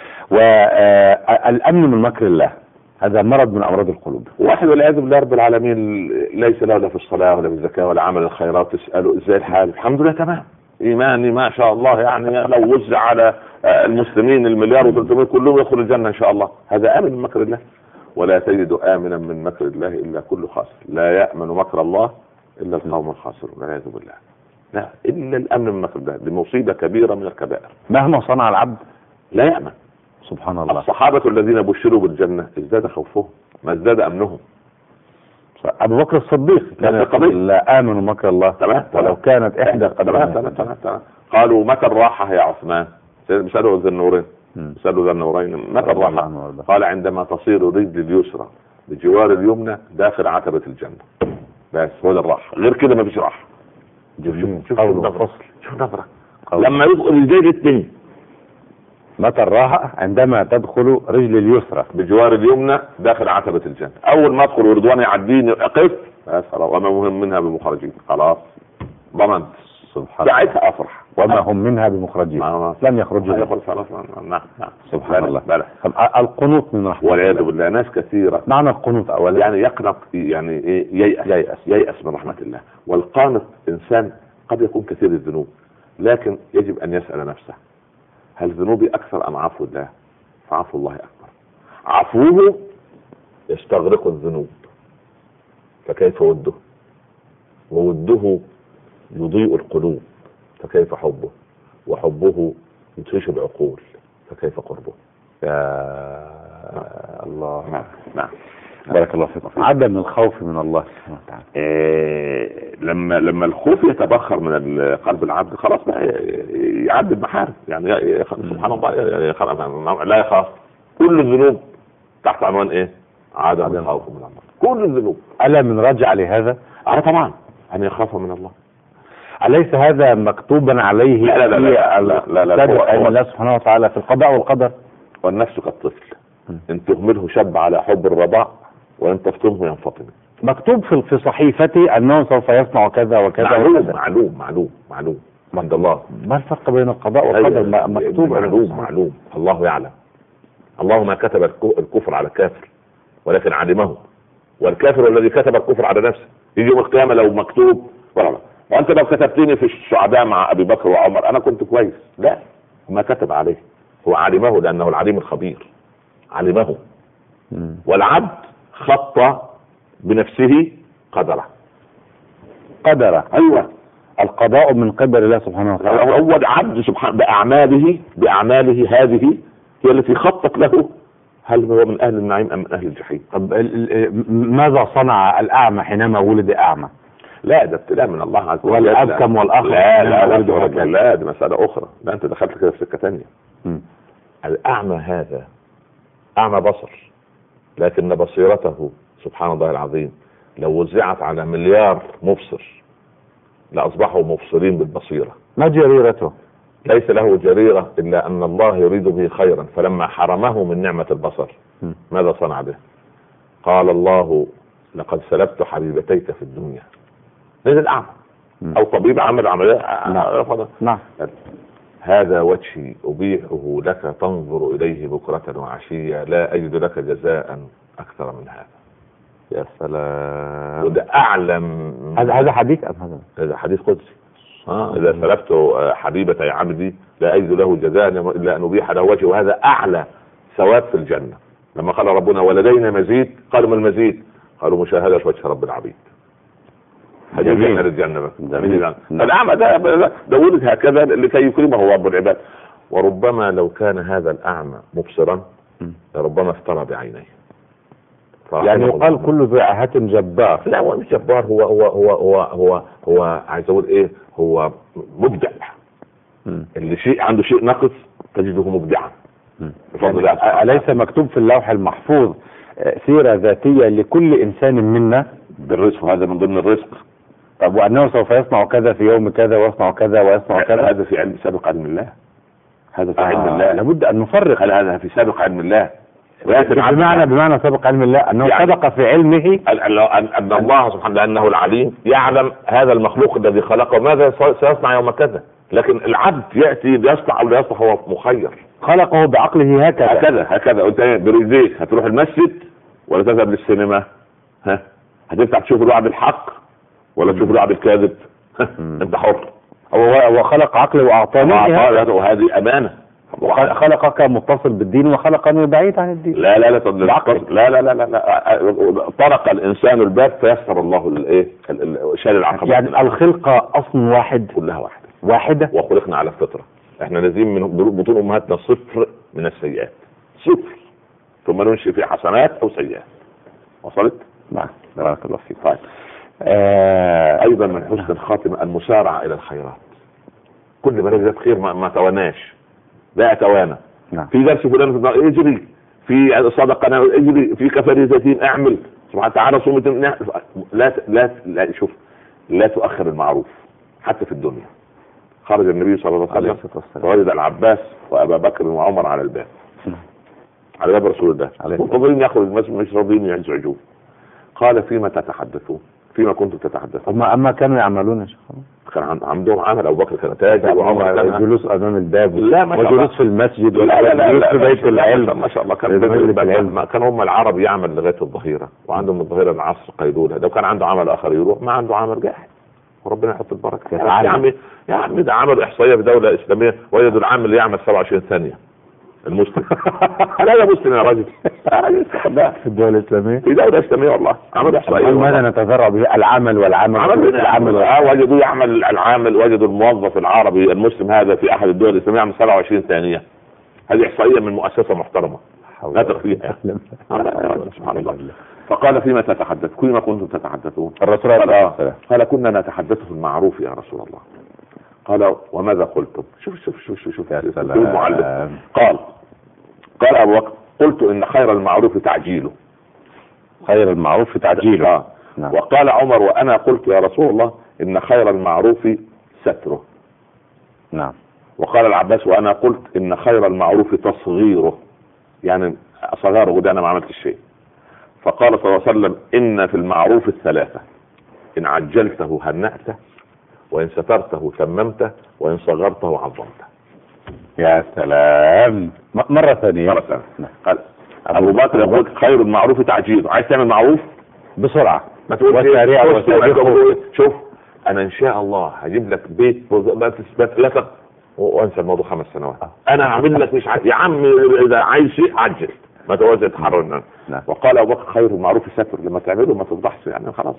والأمن من مكر الله هذا مرض من أمراض القلوب. واحد والعياذ بالله رب العالمين ليس له لا في الصلاة ولا في الزكاة ولا عمل الخيرات، تسأله ازاي الحال؟ الحمد لله تمام، إيماني ما شاء الله، يعني لو وزع على المسلمين المليار و300 كلهم يدخلوا الجنة إن شاء الله. هذا آمن من مكر الله. ولا تجد آمنا من مكر الله إلا كل خاسر، لا يأمن مكر الله إلا القوم الخاسرون والعياذ بالله. لا إلا الأمن من مكر الله، دي مصيبة كبيرة من الكبائر. مهما صنع العبد لا يأمن. سبحان الله. الصحابة الذين بشروا بالجنة ازداد خوفهم ما ازداد أمنهم. أبو بكر الصديق كان لا آمن مكر الله تمام، ولو كانت إحدى تمام. قالوا متى الراحة يا عثمان؟ سألوا ذي النورين، سألوا ذي النورين متى الراحة؟ قال عندما تصير رجل اليسرى بجوار اليمنى داخل عتبة الجنة، بس هو ده الراحة، غير كده ما فيش راحة. شوف نظرة لما يدخل الجيل الثاني. متى الراحة؟ عندما تدخل رجل اليسرى بجوار اليمنى داخل عتبة الجنة. أول ما أدخل ورضوان يعديني أقف وما مهم منها بمخرجين، خلاص ضمنت. سبحان الله ساعتها أفرح. وما هم منها بمخرجين، لن يخرجوا. نعم. سبحان الله. القنوط من رحمة والعياذ بالله. ناس كثيرة معنى القنوط أولا يعني يقنط، يعني إيه؟ ييأس من رحمة الله. والقانط إنسان قد يكون كثير الذنوب، لكن يجب أن يسأل نفسه هل ذنوبي أكثر أم عفو الله؟ فعفو الله أكبر. عفوه يستغرق الذنوب، فكيف وده؟ ووده يضيء القلوب، فكيف حبه؟ وحبه يدهش العقول، فكيف قربه؟ يا الله. نعم. بارك الله فيكم. عدم الخوف من الله سبحانه وتعالى. لما الخوف يتبخر من قلب العبد خلاص بقى يعدي المحارم، يعني سبحان الله لا يخاف. كل الذنوب تحت عنوان ايه؟ عدم الخوف من الله. كل الذنوب. ألا من رجع لهذا؟ طبعا أن يخاف من الله. أليس هذا مكتوبا عليه؟ لا الله سبحانه وتعالى في القضاء والقدر. والنفس كالطفل، إن تهمله شب على حب الرضاع وإن تفطمه ينفطم. مكتوب في صحيفتي أنه سوف يصنع كذا وكذا. معلوم عند الله. ما الفرق بين القضاء والقدر؟ مكتوب. معلوم. الله يعلم. الله ما كتب الكفر على الكافر ولكن علمه، والكافر الذي كتب الكفر على نفسه. يجي يوم القيامة لو مكتوب وانت لو كتبتني في السعداء مع ابي بكر وعمر انا كنت كويس. لا، ما كتب عليه، هو علمه لانه العليم الخبير، علمه. والعبد خط بنفسه قدره. ايوه، القضاء من قبل الله سبحانه وتعالى. هو العبد سبحانه باعماله هذه هي التي خطت له هل هو من اهل النعيم ام من اهل الجحيم. طب ماذا صنع الاعمى حينما ولد اعمى؟ لا، ده ابتلاء من الله عز وجل. والابكم والاخر لا دي مسألة اخرى. لا انت دخلت كده في سكة تانية. الاعمى هذا اعمى بصر، لكن بصيرته سبحان الله العظيم لو وزعت على مليار مبصر لاصبحوا مبصرين بالبصيرة. ما جريرته؟ ليس له جريرة الا ان الله يريد به خيرا، فلما حرمه من نعمة البصر ماذا صنع به؟ قال الله لقد سلبت حبيبتيك في الدنيا. نزل اعمى او طبيب عمل عمليه. نعم. هذا وجهي ابيحه لك تنظر اليه بكرة وعشية، لا اجد لك جزاء اكثر من هذا. يا سلام. وده اعلم. هذا حديث ام هذا حديث قدسي. اذا سلبت حبيبتي عبدي لا اجد له جزاء الا ان ابيح له وجهي، وهذا اعلى ثواب في الجنة. لما قال ربنا ولدينا مزيد قالوا ما المزيد؟ قالوا مشاهدة وجه رب العبيد. جميل الجنة. فالأعمى ده ولد هكذا لكي يكرمه رب العباد. وربما لو كان هذا الأعمى مبصرا لربما افترى بعينيه. يعني يقال كل ذي عاهة جبار. لا هو مش جبار، هو عايز اقول ايه، هو مبدع. اللي شيء عنده شيء نقص تجده مبدعا بفضل الله. أليس مكتوب في اللوح المحفوظ سيرة ذاتية لكل إنسان منا بالرزق؟ هذا من ضمن الرزق. طب وأنه سوف يصنع كذا في يوم كذا ويصنع كذا ويصنع كذا، هذا في علم سابق علم الله. هذا في علم الله، لابد أن نفرق. هذا في سابق علم الله. بمعنى سابق علم الله أنه يعني سبق في علمه أن الله سبحانه لأنه العليم يعلم هذا المخلوق الذي خلقه ماذا سيصنع يوم كذا. لكن العبد يأتي يصنع أو لا يصنع، هو مخير. خلقه بعقله هكذا. أنت برجليك هتروح المسجد ولا تذهب للسينما؟ هتفتح تشوف الوعد الحق ولا تشوف الوعد الكاذب؟ أنت حر. هو خلق عقلي وأعطاني، وهذه أمانة. خلقك متصل بالدين وخلقني بعيد عن الدين. لا طرق الانسان الباب فيسر الله الايه شال العقبات. يعني الخلقه اصل واحد، كلها واحده، وخلقنا على الفطره. احنا نازلين من بطون امهاتنا صفر من السيئات، صفر، ثم ننشئ في حسنات او سيئات. وصلت؟ نعم، بارك الله فيك. طيب ايضا من حسن الخاتمه المسارعه الى الخيرات. كل ما نجد خير ما تواناش، لا اتوانى. في درس فلان اجري، في صدقه اجري، في كفاره يتيم اعمل، سبحانه وتعالى صوم. لا شوف، لا تؤخر المعروف حتى في الدنيا. خرج النبي صلى الله عليه وسلم ووجد العباس وابا بكر وعمر على الباب، على باب رسول الله، منتظرين يخرج المسجد، مش راضيين ينزعجوه. قال فيما تتحدثون؟ فيما كنتم تتحدثون؟ اما كانوا يعملون يا شيخ. كان عندهم عمل. ابو بكر كان تاجر، وعمر كان جلوس امام الباب، وجلوس في المسجد، وجلوس في بيت العلم. ما شاء الله كان هم العرب يعمل لغايه الظهيره، وعندهم الظهيره العصر قيلوله. لو كان عنده عمل اخر يروح، ما عنده عمل جاحد، وربنا يحط البركه. يا عمي ده عمل احصائيه في دوله اسلاميه وجدوا العامل يعمل 27 ثانيه. المسلم لا مسلم يا راجل في الدولة الإسلامية، في دولة إسلامية والله عمل إحصائية. ماذا نتذرع به؟ العمل وجدوا يعمل العامل، وجدوا الموظف العربي المسلم هذا في أحد الدول الإسلامية يعمل 27 ثانية. هذه إحصائية من مؤسسة محترمة لا تخفيها. سبحان الله. فقال فيما تتحدث؟ كلما كنتم تتحدثون؟ الرسول قال كنا نتحدث في المعروف يا رسول الله. قال وماذا قلتم؟ شوف يا سلام. قال أبو بكر قلت إن خير المعروف تعجيله. خير المعروف تعجيله. نعم. وقال عمر وأنا قلت يا رسول الله إن خير المعروف ستره. نعم. وقال العباس وأنا قلت إن خير المعروف تصغيره، يعني صغاره وده أنا ما عملت الشيء. فقال صلى الله عليه وسلم إن في المعروف الثلاثة: إن عجلته هنأته، وإن سترته تممته، وإن صغرته عظمته. يا سلام. مرة ثانية. قال أبو بكر يقول خير المعروف تعجيله. عايز تعمل معروف بسرعة، ما تقولش شوف أنا إن شاء الله هجيب لك بيت بس لا وانسى الموضوع 5 سنوات. أنا هعمل لك مش يا عم إذا عايز شيء عجل، ما تقولش تحررنا. وقال أبو بكر خير المعروف ستر، لما تعمله ما تفضحش يعني خلاص.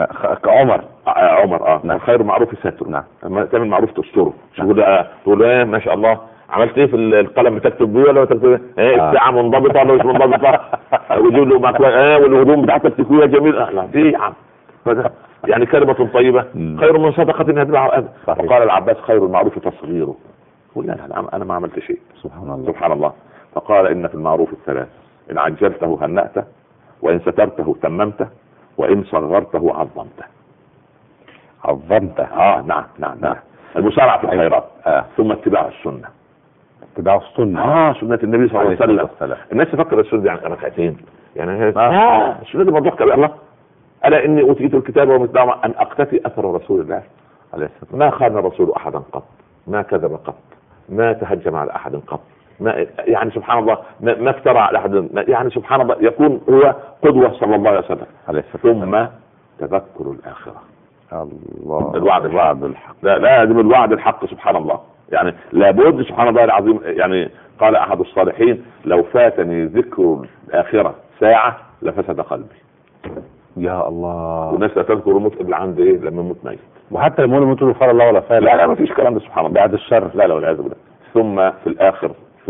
عمر خير المعروف ستر. نعم. لما تعمل معروف تستره. تقول ما شاء الله عملت ايه في القلم، بتكتب بيه ولا بتكتب ايه؟ الساعه منضبطه ولا مش منضبطه؟ ويجيب له والهدوم بتاعتك تكويه جميله. لا دي يا عم يعني كلمه طيبه خير من صدقه يتبعها اذى. وقال العباس خير المعروف تصغيره. قل لا انا ما عملت شيء. سبحان الله. فقال ان في المعروف الثلاث: ان عجلته هنأته، وان سترته تممته، وان صغرته عظمته. نعم. المسارعه في الخيرات. ثم اتباع السنه. سنة النبي صلى الله عليه وسلم. الناس تفكر السنة دي يعني ركعتين يعني السنة دي موضوع كبير. الله ألا إني أوتيت الكتاب ومثله أن أقتفي أثر رسول الله عليه الصلاة. ما خان الرسول أحدا قط، ما كذب قط، ما تهجم على أحد قط، ما يعني سبحان الله ما افترى على أحد، يعني سبحان الله يكون هو قدوة صلى الله عليه وسلم. ثم تذكر الآخرة. الله. الوعد الحق. لا من الوعد الحق سبحان الله. يعني لابد سبحان الله العظيم. يعني قال أحد الصالحين لو فاتني ذكر الآخرة ساعة لفسد قلبي. يا الله. والناس لا تذكر الموت الا عند ايه؟ لما يموت ميت. وحتى لما يموت له فار الله ولا فال. لا ما فيش كلام ده سبحان الله. بعد الشر. لا والعياذ بالله. ثم في الاخر في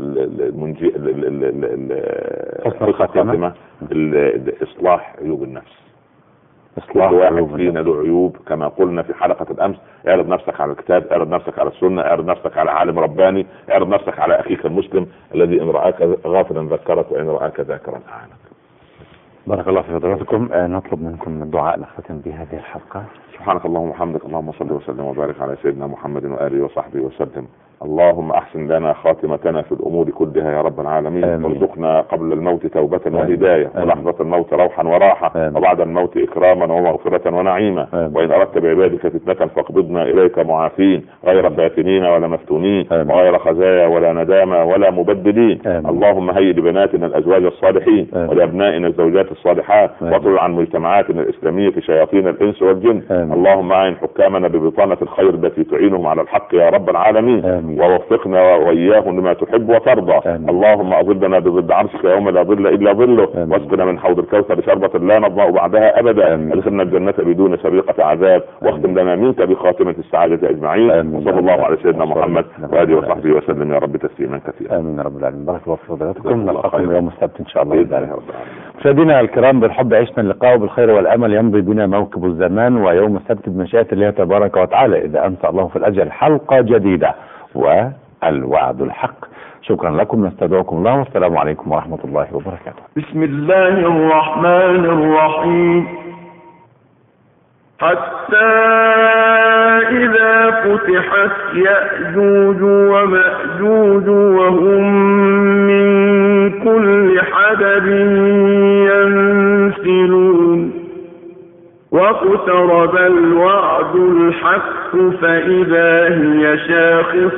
حسن الخاتمه اصلاح عيوب النفس. اصلاح واحد فينا له عيوب كما قلنا في حلقه الامس. اعرض نفسك على الكتاب، اعرض نفسك على السنه، اعرض نفسك على عالم رباني، اعرض نفسك على اخيك المسلم الذي ان راك غافلا ذكرك وان راك ذاكرا اعانك. بارك الله في حضراتكم. نطلب منكم الدعاء نختم بهذه الحلقه. سبحانك اللهم وبحمدك، اللهم صل وسلم وبارك على سيدنا محمد واله وصحبه وسلم. اللهم احسن لنا خاتمتنا في الامور كلها يا رب العالمين. وارزقنا قبل الموت توبه وهدايه، ولحظه الموت روحا وراحه، وبعد الموت اكراما ومغفره ونعيما. وان اردت بعبادك فتنه فاقبضنا اليك معافين غير فاتنين ولا مفتونين، وغير خزايا ولا ندامه ولا مبدلين. اللهم هيئ لبناتنا الازواج الصالحين، ولابنائنا الزوجات الصالحات، واطرد عن مجتمعاتنا الاسلاميه شياطين الانس والجن. اللهم اعن حكامنا ببطانه الخير التي تعينهم على الحق يا رب العالمين، ووفقنا واياهم لما تحب وترضى. اللهم اظلنا بظل عرشك يوم لا ظل الا ظله، واسقنا من حوض الكوثر شربة لا نظمأ بعدها ابدا. ادخلنا الجنة بدون سابقة عذاب، واختم لنا منك بخاتمة السعادة اجمعين. وصلى الله على سيدنا محمد واله وصحبه وسلم يا رب تسليما كثيرا. امين يا رب العالمين. بارك الله في حضراتكم. نلقاكم يوم السبت ان شاء الله. مشاهدينا الكرام، بالحب عشنا اللقاء وبالخير والامل يمضي بنا موكب الزمان، ويوم السبت بمشيئة الله تبارك وتعالى اذا انسى الله في الاجل حلقة جديدة والوعد الحق. شكرا لكم، نستودعكم الله، والسلام عليكم ورحمة الله وبركاته. بسم الله الرحمن الرحيم. حتى إذا فتحت يأجوج ومأجوج وهم من كل حدب ينسلون، واقترب الوعد الحق فإذا هي شاخصة